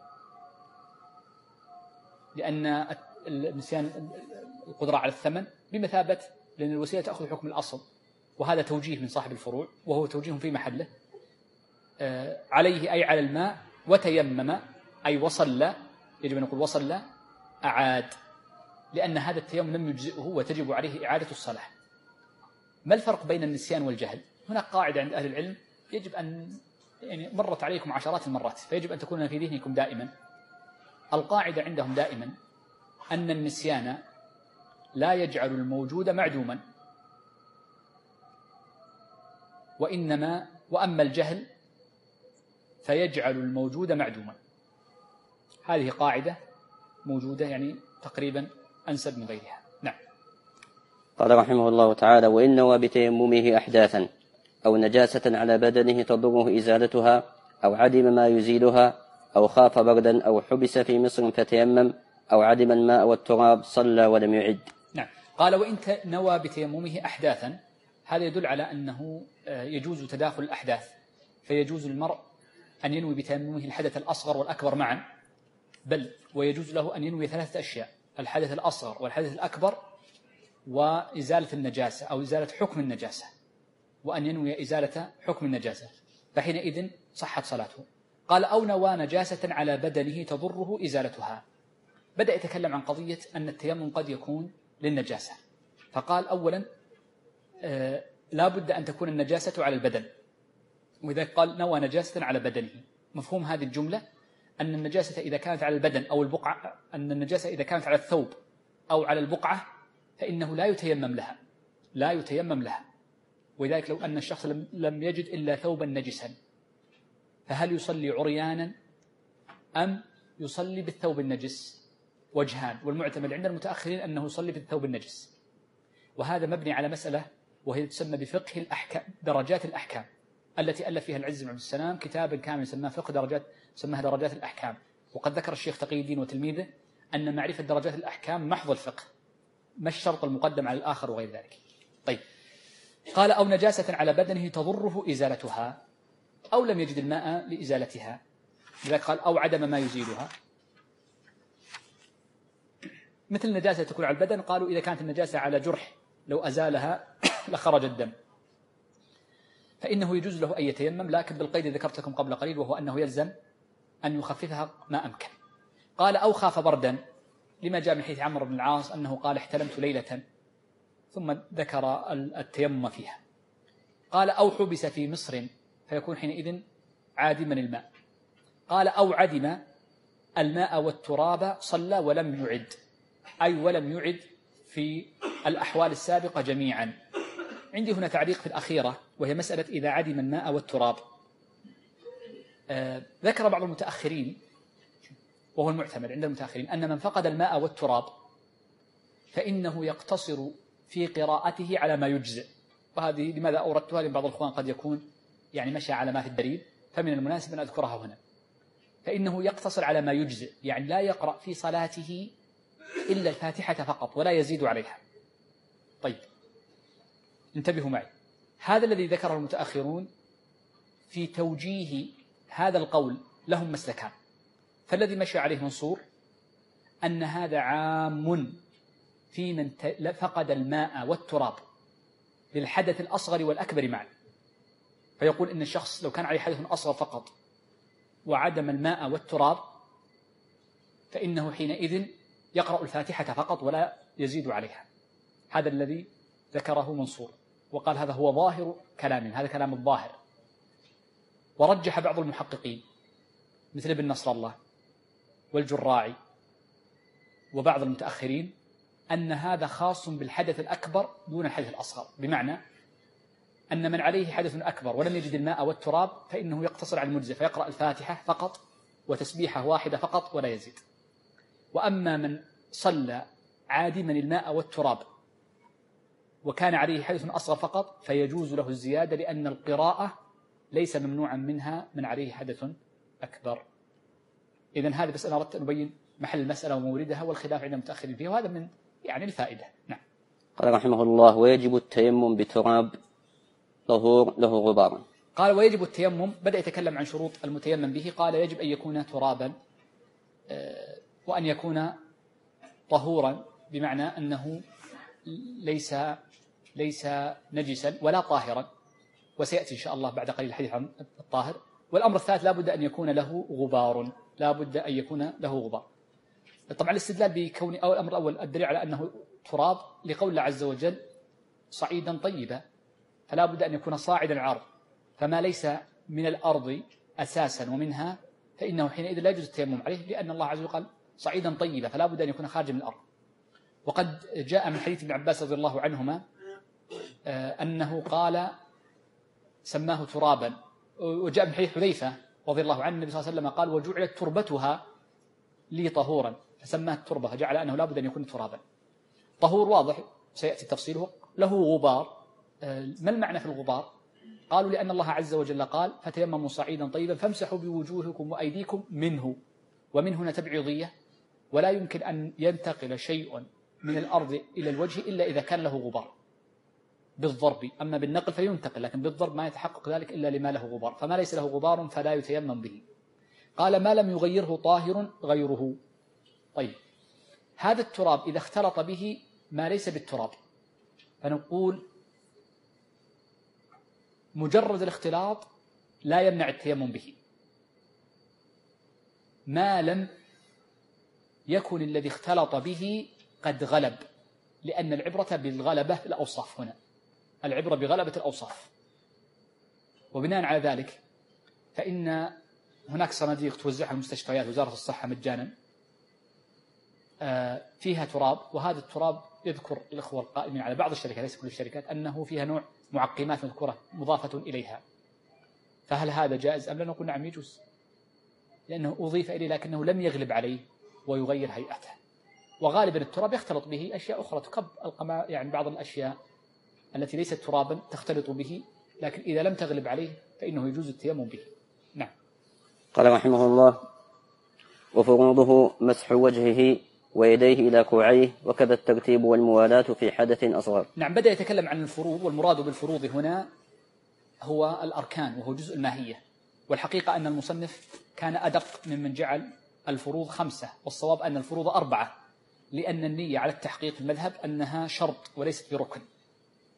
لأن النسيان القدرة على الثمن بمثابة، لأن الوسيلة تأخذ حكم الأصل، وهذا توجيه من صاحب الفروع وهو توجيه في محله. عليه أي على الماء، وتيمم أي وصلى، يجب أن نقول وصلى أعاد، لأن هذا التيمم لم يجزئه وتجب عليه إعادة الصلاة. ما الفرق بين النسيان والجهل؟ هناك قاعدة عند أهل العلم يجب أن يعني مرت عليكم عشرات المرات، فيجب أن تكون في ذهنكم دائما. القاعدة عندهم دائما أن النسيان لا يجعل الموجود معدوما، وأما الجهل فيجعل الموجود معدوما. هذه قاعدة موجودة يعني تقريبا أنسب من غيرها. نعم. قال رحمه الله تعالى: وإن نوى بتيممه أحداثا أو نجاسة على بدنه تضره إزالتها، أو عدم ما يزيلها، أو خاف بردا، أو حبس في مصر فتيمم، أو عدم الماء والتراب، صلى ولم يعد. نعم. قال: وإن نوى بتيممه أحداثا، هذا يدل على أنه يجوز تداخل الأحداث، فيجوز المرء أن ينوي بتيممه الحدث الأصغر والأكبر معا، بل ويجوز له أن ينوي ثلاثة أشياء: الحدث الأصغر والحدث الأكبر وإزالة النجاسة أو إزالة حكم النجاسة، وأن ينوي إزالة حكم النجاسة، فحينئذ صحت صلاته. قال: أو نوى نجاسة على بدنه تضره إزالتها. بدأ يتكلم عن قضية أن التيمم قد يكون للنجاسة، فقال: أولا لا بد أن تكون النجاسة على البدن، وذلك قال: نوى نجاسة على بدنه. مفهوم هذه الجملة أن النجاسة إذا كانت على البدن أو البقعة، أن النجاسة إذا كانت على الثوب أو على البقعة فإنه لا يتيمم لها. ولذلك لو أن الشخص لم يجد إلا ثوبا نجسا، فهل يصلي عريانا أم يصلي بالثوب النجس؟ وجهان، والمعتمد عند المتأخرين أنه يصلي بالثوب النجس. وهذا مبني على مسألة وهي تسمى بفقه الأحكام، درجات الأحكام، التي ألف فيها العز بن عبد السلام كتابا كامل سماه فقه درجات، سماها درجات الأحكام. وقد ذكر الشيخ تقي الدين وتلميذه أن معرفة درجات الأحكام محض الفقه، ما الشرط المقدم على الآخر وغير ذلك. طيب. قال: أو نجاسة على بدنه تضره إزالتها، أو لم يجد الماء لإزالتها. لذلك قال: أو عدم ما يزيلها. مثل النجاسة تكون على البدن، قالوا إذا كانت النجاسة على جرح لو أزالها لخرج الدم. فإنه يجوز له أن يتيمم، لكن بالقيد ذكرت لكم قبل قليل، وهو أنه يلزم أن يخففها ما أمكن. قال أو خاف بردا، لما جاء من حديث عمرو بن العاص أنه قال احتلمت ليلة، ثم ذكر التيمم فيها. قال أو حبس في مصر فيكون حينئذ عادما الماء. قال أو عدم الماء والتراب صلى ولم يعد، أي ولم يعد في الأحوال السابقة جميعا. عندي هنا تعليق في الأخيرة، وهي مسألة إذا عدم الماء والتراب. ذكر بعض المتأخرين، وهو المعتمد عند المتأخرين، أن من فقد الماء والتراب فإنه يقتصر في قراءته على ما يجزئ. وهذه لماذا أوردتها؟ لأن بعض الأخوان قد يكون يعني مشى على ما في الدليل، فمن المناسب أن أذكرها هنا. فإنه يقتصر على ما يجزئ، يعني لا يقرأ في صلاته إلا الفاتحة فقط ولا يزيد عليها. طيب انتبهوا معي، هذا الذي ذكره المتأخرون في توجيه هذا القول لهم مسلكان. فالذي مشى عليه منصور أن هذا عام في من فقد الماء والتراب للحدث الأصغر والأكبر معا. فيقول إن الشخص لو كان عليه حدث أصغر فقط وعدم الماء والتراب فإنه حينئذ يقرأ الفاتحة فقط ولا يزيد عليها. هذا الذي ذكره منصور، وقال هذا هو ظاهر كلامه، هذا كلام الظاهر. ورجح بعض المحققين مثل ابن نصر الله والجراعي وبعض المتأخرين أن هذا خاص بالحدث الأكبر دون الحدث الأصغر، بمعنى أن من عليه حدث أكبر ولم يجد الماء والتراب فإنه يقتصر على المجزئ فيقرأ الفاتحة فقط وتسبيحة واحدة فقط ولا يزيد. وأما من صلى عادما الماء والتراب وكان عليه حدث أصغر فقط فيجوز له الزيادة، لأن القراءة ليس ممنوعا منها من عليه حدث أكبر. إذن هذا بس أنا أردت أن أبين محل المسألة وموردها والخلاف عند المتأخرين فيها، وهذا من يعني الفائدة. نعم. قال رحمه الله ويجب التيمم بتراب طهور له غبار. قال ويجب التيمم، بدأ يتكلم عن شروط المتيمم به. قال يجب أن يكون ترابا وأن يكون طهورا، بمعنى أنه ليس نجسا ولا طاهرا، وسيأتي إن شاء الله بعد قليل الحديث عن الطاهر. والأمر الثالث لا بد أن يكون له غبار، لا بد أن يكون له غبار. طبعا الاستدلال بكون أو الأمر الأول الدليل على أنه تراب لقول الله عز وجل صعيدا طيبا، فلا بد أن يكون صاعدا العرض، فما ليس من الأرض أساسا ومنها فإنه حينئذ لا يجوز التيمم عليه، لأن الله عز وجل قال صعيدا طيبا، فلا بد أن يكون خارجا من الأرض. وقد جاء من حديث ابن عباس رضي الله عنهما أنه قال سماه ترابا، وجاء من حديث حذيفة رضي الله عنه النبي صلى الله عليه وسلم قال وجعلت تربتها لي طهورا، فسماه التربة، فجعل أنه لا بد أن يكون ترابا. طهور واضح سيأتي تفصيله. له غبار، ما المعنى في الغبار؟ قالوا لأن الله عز وجل قال فتيمموا صعيدا طيبا فامسحوا بوجوهكم وأيديكم منه، ومن هنا تبعيضية، ولا يمكن أن ينتقل شيء من الأرض إلى الوجه إلا إذا كان له غبار بالضرب، أما بالنقل فينتقل، لكن بالضرب ما يتحقق ذلك إلا لما له غبار، فما ليس له غبار فلا يتيمم به. قال ما لم يغيره طاهر غيره. طيب هذا التراب إذا اختلط به ما ليس بالتراب فنقول مجرد الاختلاط لا يمنع التيمم به، ما لم يكن الذي اختلط به قد غلب، لأن العبرة بالغلبة في الأوصاف، هنا العبرة بغلبة الأوصاف. وبناء على ذلك فإن هناك صناديق توزعها المستشفيات وزارة الصحة مجانا فيها تراب، وهذا التراب يذكر الأخوة القائمين على بعض الشركات ليس كل الشركات أنه فيها نوع معقمات مذكورة مضافة إليها، فهل هذا جائز أم لا؟ نقول نعم يجوز، لأنه أضيف إليه لكنه لم يغلب عليه ويغير هيئته. وغالبا التراب يختلط به أشياء أخرى تكب يعني بعض الأشياء التي ليست ترابا تختلط به، لكن إذا لم تغلب عليه فإنه يجوز التيمم به. نعم. قال رحمه الله وفروضه مسح وجهه ويديه إلى كوعيه، وكذا الترتيب والموالاة في حدث أصغر. نعم، بدأ يتكلم عن الفروض، والمراد بالفروض هنا هو الأركان وهو جزء الماهية. والحقيقة أن المصنف كان أدق ممن جعل الفروض 5، والصواب أن الفروض 4، لأن النية على التحقيق في المذهب أنها شرط وليست بركن.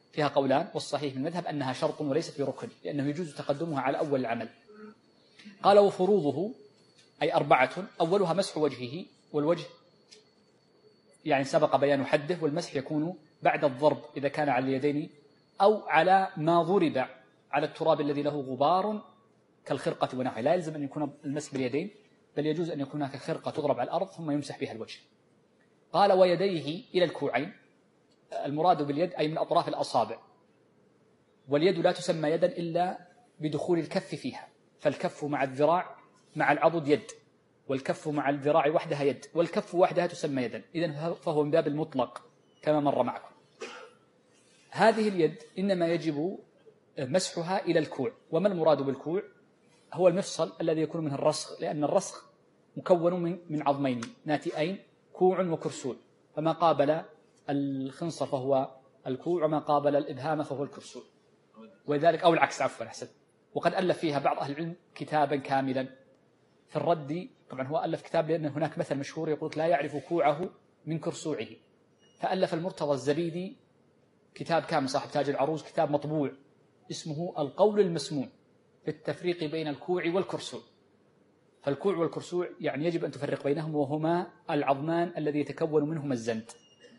فيها قولان، والصحيح من المذهب أنها شرط وليست بركن، لأنه يجوز تقدمها على أول العمل. قال وفروضه أي 4، أولها مسح وجهه، والوجه يعني سبق بيان حده، والمسح يكون بعد الضرب إذا كان على اليدين أو على ما ضرب على التراب الذي له غبار كالخرقة ونحوها. لا يلزم أن يكون المسح باليدين، بل يجوز أن يكون هناك خرقة تضرب على الأرض ثم يمسح بها الوجه. قال ويديه إلى الكوعين، المراد باليد أي من أطراف الأصابع، واليد لا تسمى يدا إلا بدخول الكف فيها، فالكف مع الذراع مع العضد يد، والكف مع الذراع وحدها يد، والكف وحدها تسمى يدا، إذن فهو من باب المطلق كما مر معكم. هذه اليد إنما يجب مسحها إلى الكوع. وما المراد بالكوع؟ هو المفصل الذي يكون منه الرسغ، لأن الرسغ مكون من عظمين ناتئين، كوع وكرسول، فما قابل الخنصر فهو الكوع، وما قابل الإبهام فهو الكرسول، ولذلك أو العكس عفوا أحسن. وقد ألف فيها بعض أهل العلم كتابا كاملا في الرد. طبعا هو ألف كتاب لأن هناك مثل مشهور يقول لا يعرف كوعه من كرسوعه، فألف المرتضى الزبيدي كتاب كامل صاحب تاج العروض، كتاب مطبوع اسمه القول المسموع في التفريق بين الكوع والكرسوع. فالكوع والكرسوع يعني يجب أن تفرق بينهم، وهما العظمان الذي يتكون منهما الزند،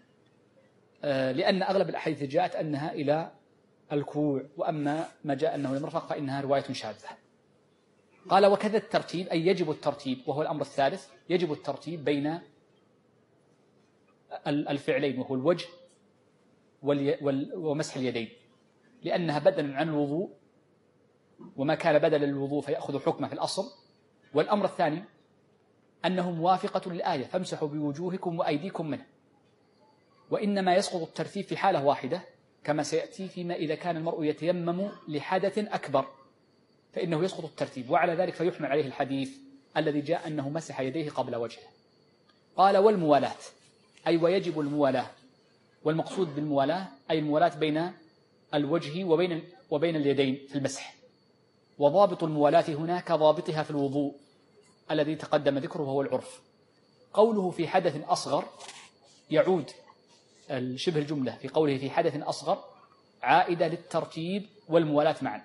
لأن أغلب الأحاديث جاءت أنها إلى الكوع، وأما ما جاء أنه للمرفق فإنها رواية شاذة. قال وكذا الترتيب، أي يجب الترتيب، وهو الأمر الثالث، يجب الترتيب بين الفعلين، وهو الوجه ومسح اليدين، لأنها بدل عن الوضوء، وما كان بدل الوضوء فيأخذ حكمه في الأصل. والأمر الثاني أنه موافقة للآية فامسحوا بوجوهكم وأيديكم منه، وإنما يسقط الترتيب في حالة واحدة كما سيأتي فيما إذا كان المرء يتيمم لحدث أكبر فإنه يسقط الترتيب، وعلى ذلك فيحمل عليه الحديث الذي جاء أنه مسح يديه قبل وجهه. قال والموالاة، أي ويجب الموالاة، والمقصود بالموالاة أي الموالاة بين الوجه وبين اليدين في المسح. وضابط الموالاة هنا كضابطها في الوضوء الذي تقدم ذكره وهو العرف. قوله في حدث أصغر يعود شبه الجملة في قوله في حدث أصغر عائدة للترتيب والموالاة معا،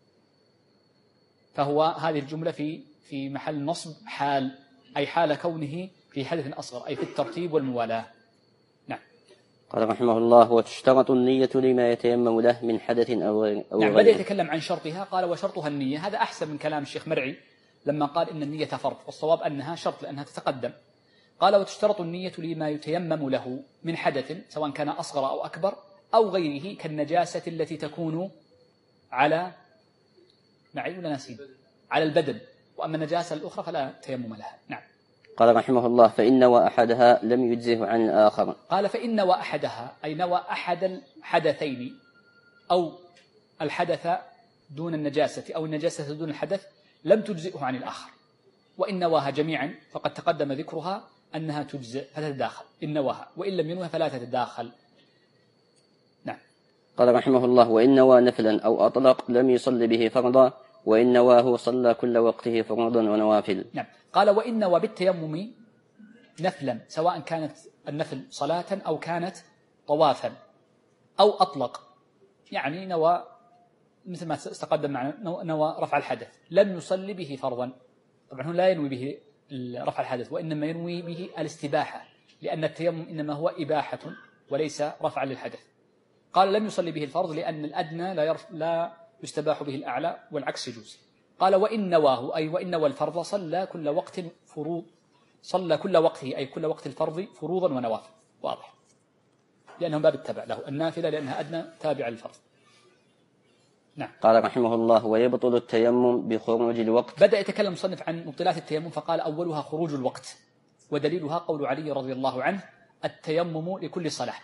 فهو هذه الجملة في محل نصب حال، أي حال كونه في حدث أصغر، أي في الترتيب والموالاة. نعم. قال رحمه الله وتشترط النية لما يتيمم له من حدث أو نعم. بدأ يتكلم عن شرطها، قال وشرطها النية. هذا أحسن من كلام الشيخ مرعي لما قال إن النية فرض، والصواب أنها شرط لأنها تتقدم. قال وتشترط النية لما يتيمم له من حدث سواء كان أصغر أو أكبر أو غيره، كالنجاسة التي تكون على معي ولا نسيب على البدن، وأما النجاسة الأخرى فلا تيمم لها. نعم. قال رحمه الله فإن نوى أحدها لم يجزه عن الآخر. قال فإن نوى أحدها أي نوى أحد الحدثين، أو الحدث دون النجاسة أو النجاسة دون الحدث، لم تجزئه عن الآخر. وإن نواها جميعا فقد تقدم ذكرها أنها تجزئ فتتداخل إن نواها، وإن لم ينوها فلا تتداخل. نعم. قال رحمه الله وإن نوى نفلا أو أطلق لم يصل به فرضا، وإن نواه صلى كل وقته فروضا ونوافل. نعم. قال وإن نوى بالتيمم نفلا سواء كانت النفل صلاة أو كانت طوافا أو أطلق، يعني نوى مثل ما استقدم معنا نوى رفع الحدث لم يصلي به فرضا. طبعا هو لا ينوي به رفع الحدث، وإنما ينوي به الاستباحة، لأن التيمم إنما هو إباحة وليس رفعا للحدث. قال لم يصلي به الفرض لأن الأدنى لا يستباح به الأعلى، والعكس يجوز. قال وإن نواه أي وإن نوى الفرض صلى كل وقت فروض، صلى كل وقته أي كل وقت الفرض فروضا ونوافل. واضح، لأنهم باب التبع له، النافلة لأنها أدنى تابعة للفرض. نعم. قال رحمه الله ويبطل التيمم بخروج الوقت. بدأ يتكلم المصنف عن مبطلات التيمم فقال أولها خروج الوقت، ودليلها قول علي رضي الله عنه التيمم لكل صلاة.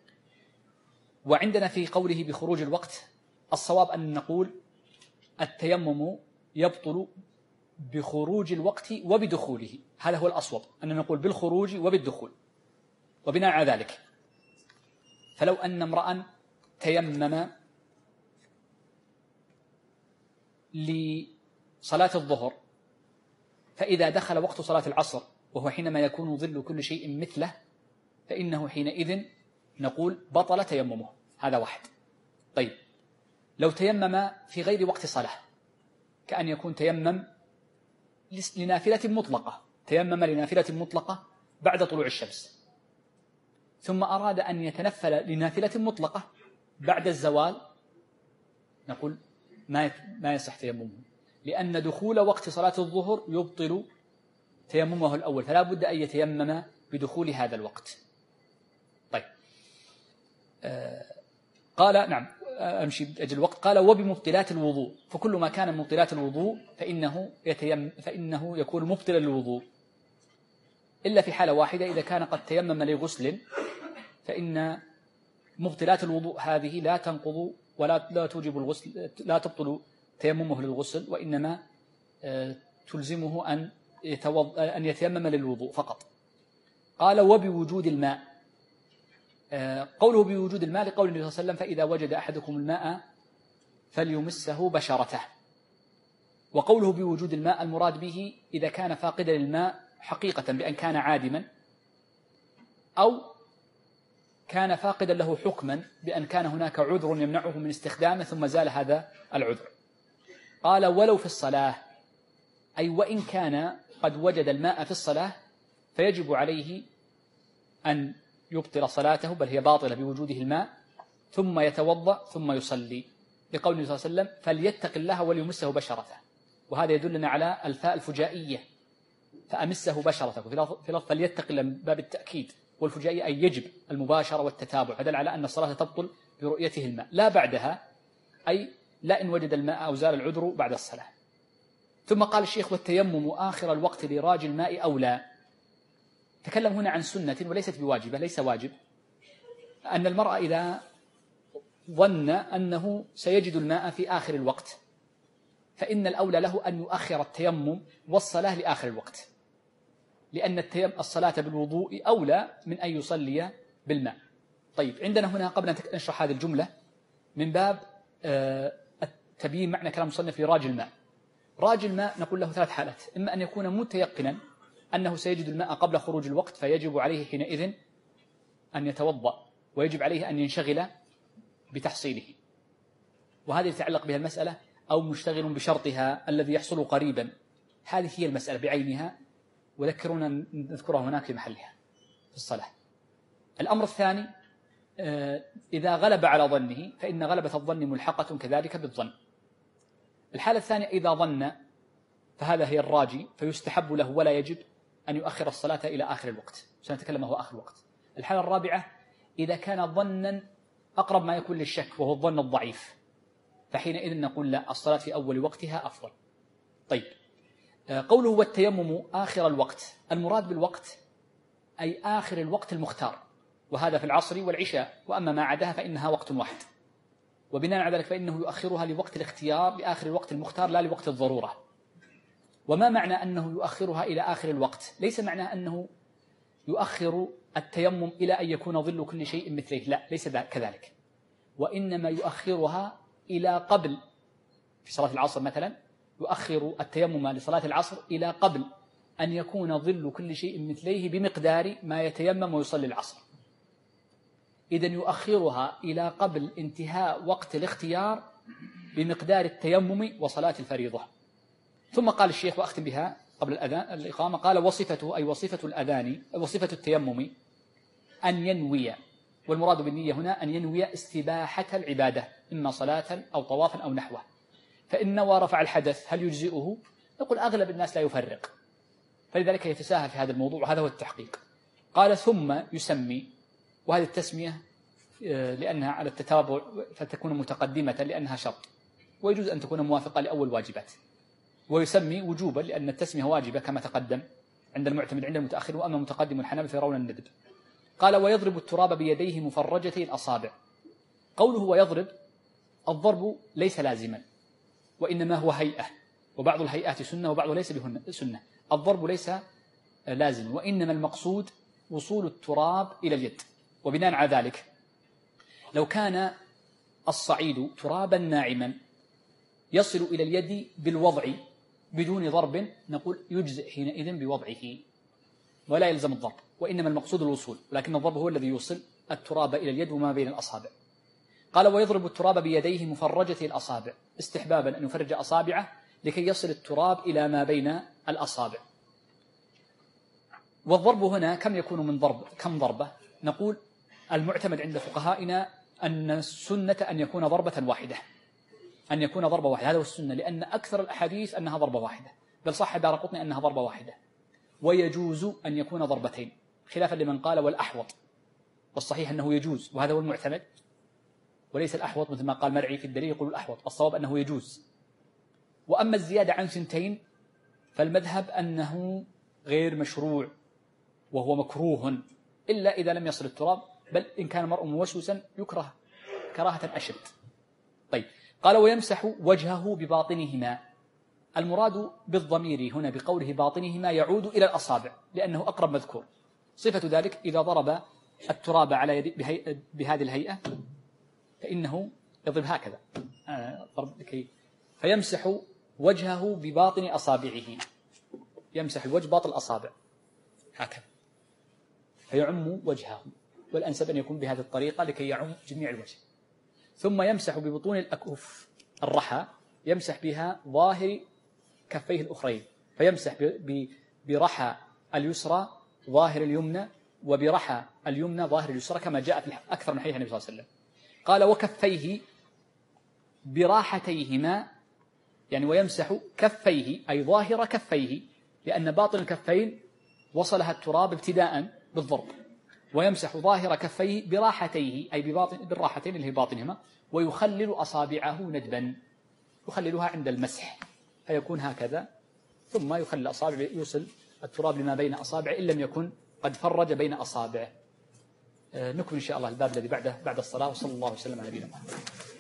وعندنا في قوله بخروج الوقت الصواب أن نقول التيمم يبطل بخروج الوقت وبدخوله، هذا هو الأصوب أن نقول بالخروج وبالدخول. وبناء على ذلك فلو أن امرأ تيمم لصلاة الظهر فإذا دخل وقت صلاة العصر وهو حينما يكون ظل كل شيء مثله، فإنه حينئذ نقول بطل تيممه. هذا واحد. طيب لو تيمم في غير وقت صلاة، كأن يكون تيمم لنافلة مطلقة، تيمم لنافلة مطلقة بعد طلوع الشمس، ثم أراد أن يتنفل لنافلة مطلقة بعد الزوال، نقول ما يصح تيممه، لأن دخول وقت صلاة الظهر يبطل تيممه الأول، فلا بد أن يتيمم بدخول هذا الوقت. طيب قال نعم أمشي بأجل الوقت. قال وبمبطلات الوضوء، فكل ما كان مبطلات الوضوء فإنه يكون مبطلا للوضوء، إلا في حالة واحدة، إذا كان قد تيمم لغسل، فإن مبطلات الوضوء هذه لا تنقض ولا توجب الغسل، لا تبطل تيممه للغسل، وإنما تلزمه أن يتيمم للوضوء فقط. قال وبوجود الماء، قوله بوجود الماء لقول النبي صلى الله عليه وسلم فإذا وجد أحدكم الماء فليمسه بشرته. وقوله بوجود الماء المراد به إذا كان فاقدا للماء حقيقة بأن كان عادما، أو كان فاقدا له حكما بأن كان هناك عذر يمنعه من استخدامه ثم زال هذا العذر. قال ولو في الصلاة، أي وإن كان قد وجد الماء في الصلاة فيجب عليه أن يبطل صلاته، بل هي باطلة بوجوده الماء، ثم يتوضأ ثم يصلي، لقول النبي صلى الله عليه وسلم فليتق الله وليمسه بشرته. وهذا يدلنا على الفاء الفجائية، فأمسه بشرته، في لفظ فليتق الله من باب التأكيد، والفجائية أي يجب المباشرة والتتابع، فدل على أن الصلاة تبطل برؤيته الماء، لا بعدها، أي لا إن وجد الماء أو زال العذر بعد الصلاة. ثم قال الشيخ والتيمم آخر الوقت لراج الماء أولى. تكلم هنا عن سنة وليست بواجبة، ليس واجب، أن المرأة إذا ظن أنه سيجد الماء في آخر الوقت فإن الأولى له أن يؤخر التيمم والصلاة لآخر الوقت، لأن الصلاة بالوضوء أولى من أن يصلي بالماء. طيب عندنا هنا قبل أن نشرح هذه الجملة من باب تبيين معنى كلام المصنف لراج الماء. راج الماء نقول له ثلاث حالات: إما أن يكون متيقنا أنه سيجد الماء قبل خروج الوقت فيجب عليه حينئذ أن يتوضأ، ويجب عليه أن ينشغل بتحصيله، وهذه يتعلق بها المسألة، أو مشتغل بشرطها الذي يحصل قريبا، هذه هي المسألة بعينها، وذكرونا نذكرها هناك في محلها في الصلاة. الأمر الثاني إذا غلب على ظنه، فإن غلبة الظن ملحقة كذلك بالظن. الحالة الثانية إذا ظن، فهذا هي الراجي، فيستحب له ولا يجب أن يؤخر الصلاة إلى آخر الوقت، سنتكلم هو آخر الوقت. الحالة الرابعة إذا كان ظنا أقرب ما يكون للشك وهو الظن الضعيف، فحينئذ نقول لا، الصلاة في أول وقتها أفضل. طيب قوله والتيمم آخر الوقت، المراد بالوقت أي آخر الوقت المختار، وهذا في العصر والعشاء، وأما ما عداها فإنها وقت واحد، وبناء على ذلك فإنه يؤخرها لوقت الاختيار لآخر الوقت المختار لا لوقت الضرورة. وما معنى أنه يؤخرها إلى آخر الوقت؟ ليس معناه أنه يؤخر التيمم إلى أن يكون ظل كل شيء مثله، لا، ليس كذلك، وإنما يؤخرها إلى قبل، في صلاة العصر مثلا يؤخر التيمم لصلاة العصر إلى قبل أن يكون ظل كل شيء مثليه بمقدار ما يتيمم ويصلي العصر. إذن يؤخرها إلى قبل انتهاء وقت الاختيار بمقدار التيمم وصلاة الفريضة. ثم قال الشيخ وأختم بها قبل الأذان الإقامة، قال وصفته أي وصفة الأذان، وصفة التيمم أن ينوي، والمراد بالنية هنا أن ينوي استباحة العبادة، إما صلاة أو طوافا أو نحوه. فإن نوى رفع الحدث هل يجزئه؟ نقول أغلب الناس لا يفرق، فلذلك يتساهل في هذا الموضوع، وهذا هو التحقيق. قال ثم يسمي، وهذه التسمية لأنها على التتابع فتكون متقدمة لأنها شرط، ويجوز أن تكون موافقة لأول واجبات. ويسمي وجوبا لأن التسمية واجبة كما تقدم عند المعتمد عند المتأخر، وأما متقدم الحنابلة فيرون الندب. قال ويضرب التراب بيديه مفرجتي الأصابع. قوله ويضرب، الضرب ليس لازما، وإنما هو هيئة، وبعض الهيئات سنة وبعضها ليس بسنة. الضرب ليس لازم، وإنما المقصود وصول التراب إلى اليد. وبناء على ذلك لو كان الصعيد ترابا ناعما يصل إلى اليد بالوضع بدون ضرب، نقول يجزئ حينئذ بوضعه ولا يلزم الضرب، وإنما المقصود الوصول، ولكن الضرب هو الذي يوصل التراب إلى اليد وما بين الأصابع. قال ويضرب التراب بيديه مفرجة الأصابع، استحبابا أن يفرج أصابعه لكي يصل التراب إلى ما بين الأصابع. والضرب هنا كم يكون من ضرب؟ كم ضربة؟ نقول المعتمد عند فقهائنا أن السنة أن يكون ضربة واحدة، أن يكون ضربة واحدة، هذا هو السنة، لأن أكثر الأحاديث أنها ضربة واحدة، بل صح دارقطني أنها ضربة واحدة. ويجوز أن يكون ضربتين خلافا لمن قال والأحوط، والصحيح أنه يجوز، وهذا هو المعتمد وليس الأحوط مثل ما قال مرعي في الدليل يقول الأحوط، الصواب أنه يجوز. وأما الزيادة عن 2 فالمذهب أنه غير مشروع وهو مكروه إلا إذا لم يصل التراب، بل إن كان المرء موسوسا يكره كراهة أشد. طيب قال ويمسح وجهه بباطنهما. المراد بالضمير هنا بقوله باطنهما يعود إلى الأصابع لأنه أقرب مذكور. صفة ذلك إذا ضرب التراب على يد بهذه الهيئة فإنه يضرب هكذا فيمسح وجهه بباطن أصابعه، يمسح الوجه باطن الأصابع هكذا فيعم وجهه، والأنسب أن يكون بهذه الطريقة لكي يعم جميع الوجه. ثم يمسح ببطون الأكف الرحى، يمسح بها ظاهر كفيه الأخرين، فيمسح برحى اليسرى ظاهر اليمنى وبرحى اليمنى ظاهر اليسرى كما جاء في أكثر من حديث النبي صلى الله عليه وسلم. قال وكفيه براحتيهما، يعني ويمسح كفيه أي ظاهر كفيه، لأن باطن الكفين وصلها التراب ابتداء بالضرب، ويمسح ظاهر كفيه براحتيه أي بالراحتين اللي هي باطنهما، ويخلل أصابعه ندبا، يخللها عند المسح فيكون هكذا، ثم يخلل أصابع يوصل التراب لما بين أصابعه إن لم يكن قد فرج بين أصابعه. نكمل إن شاء الله الباب الذي بعد الصلاة، وصلى الله وسلم على نبينا محمد.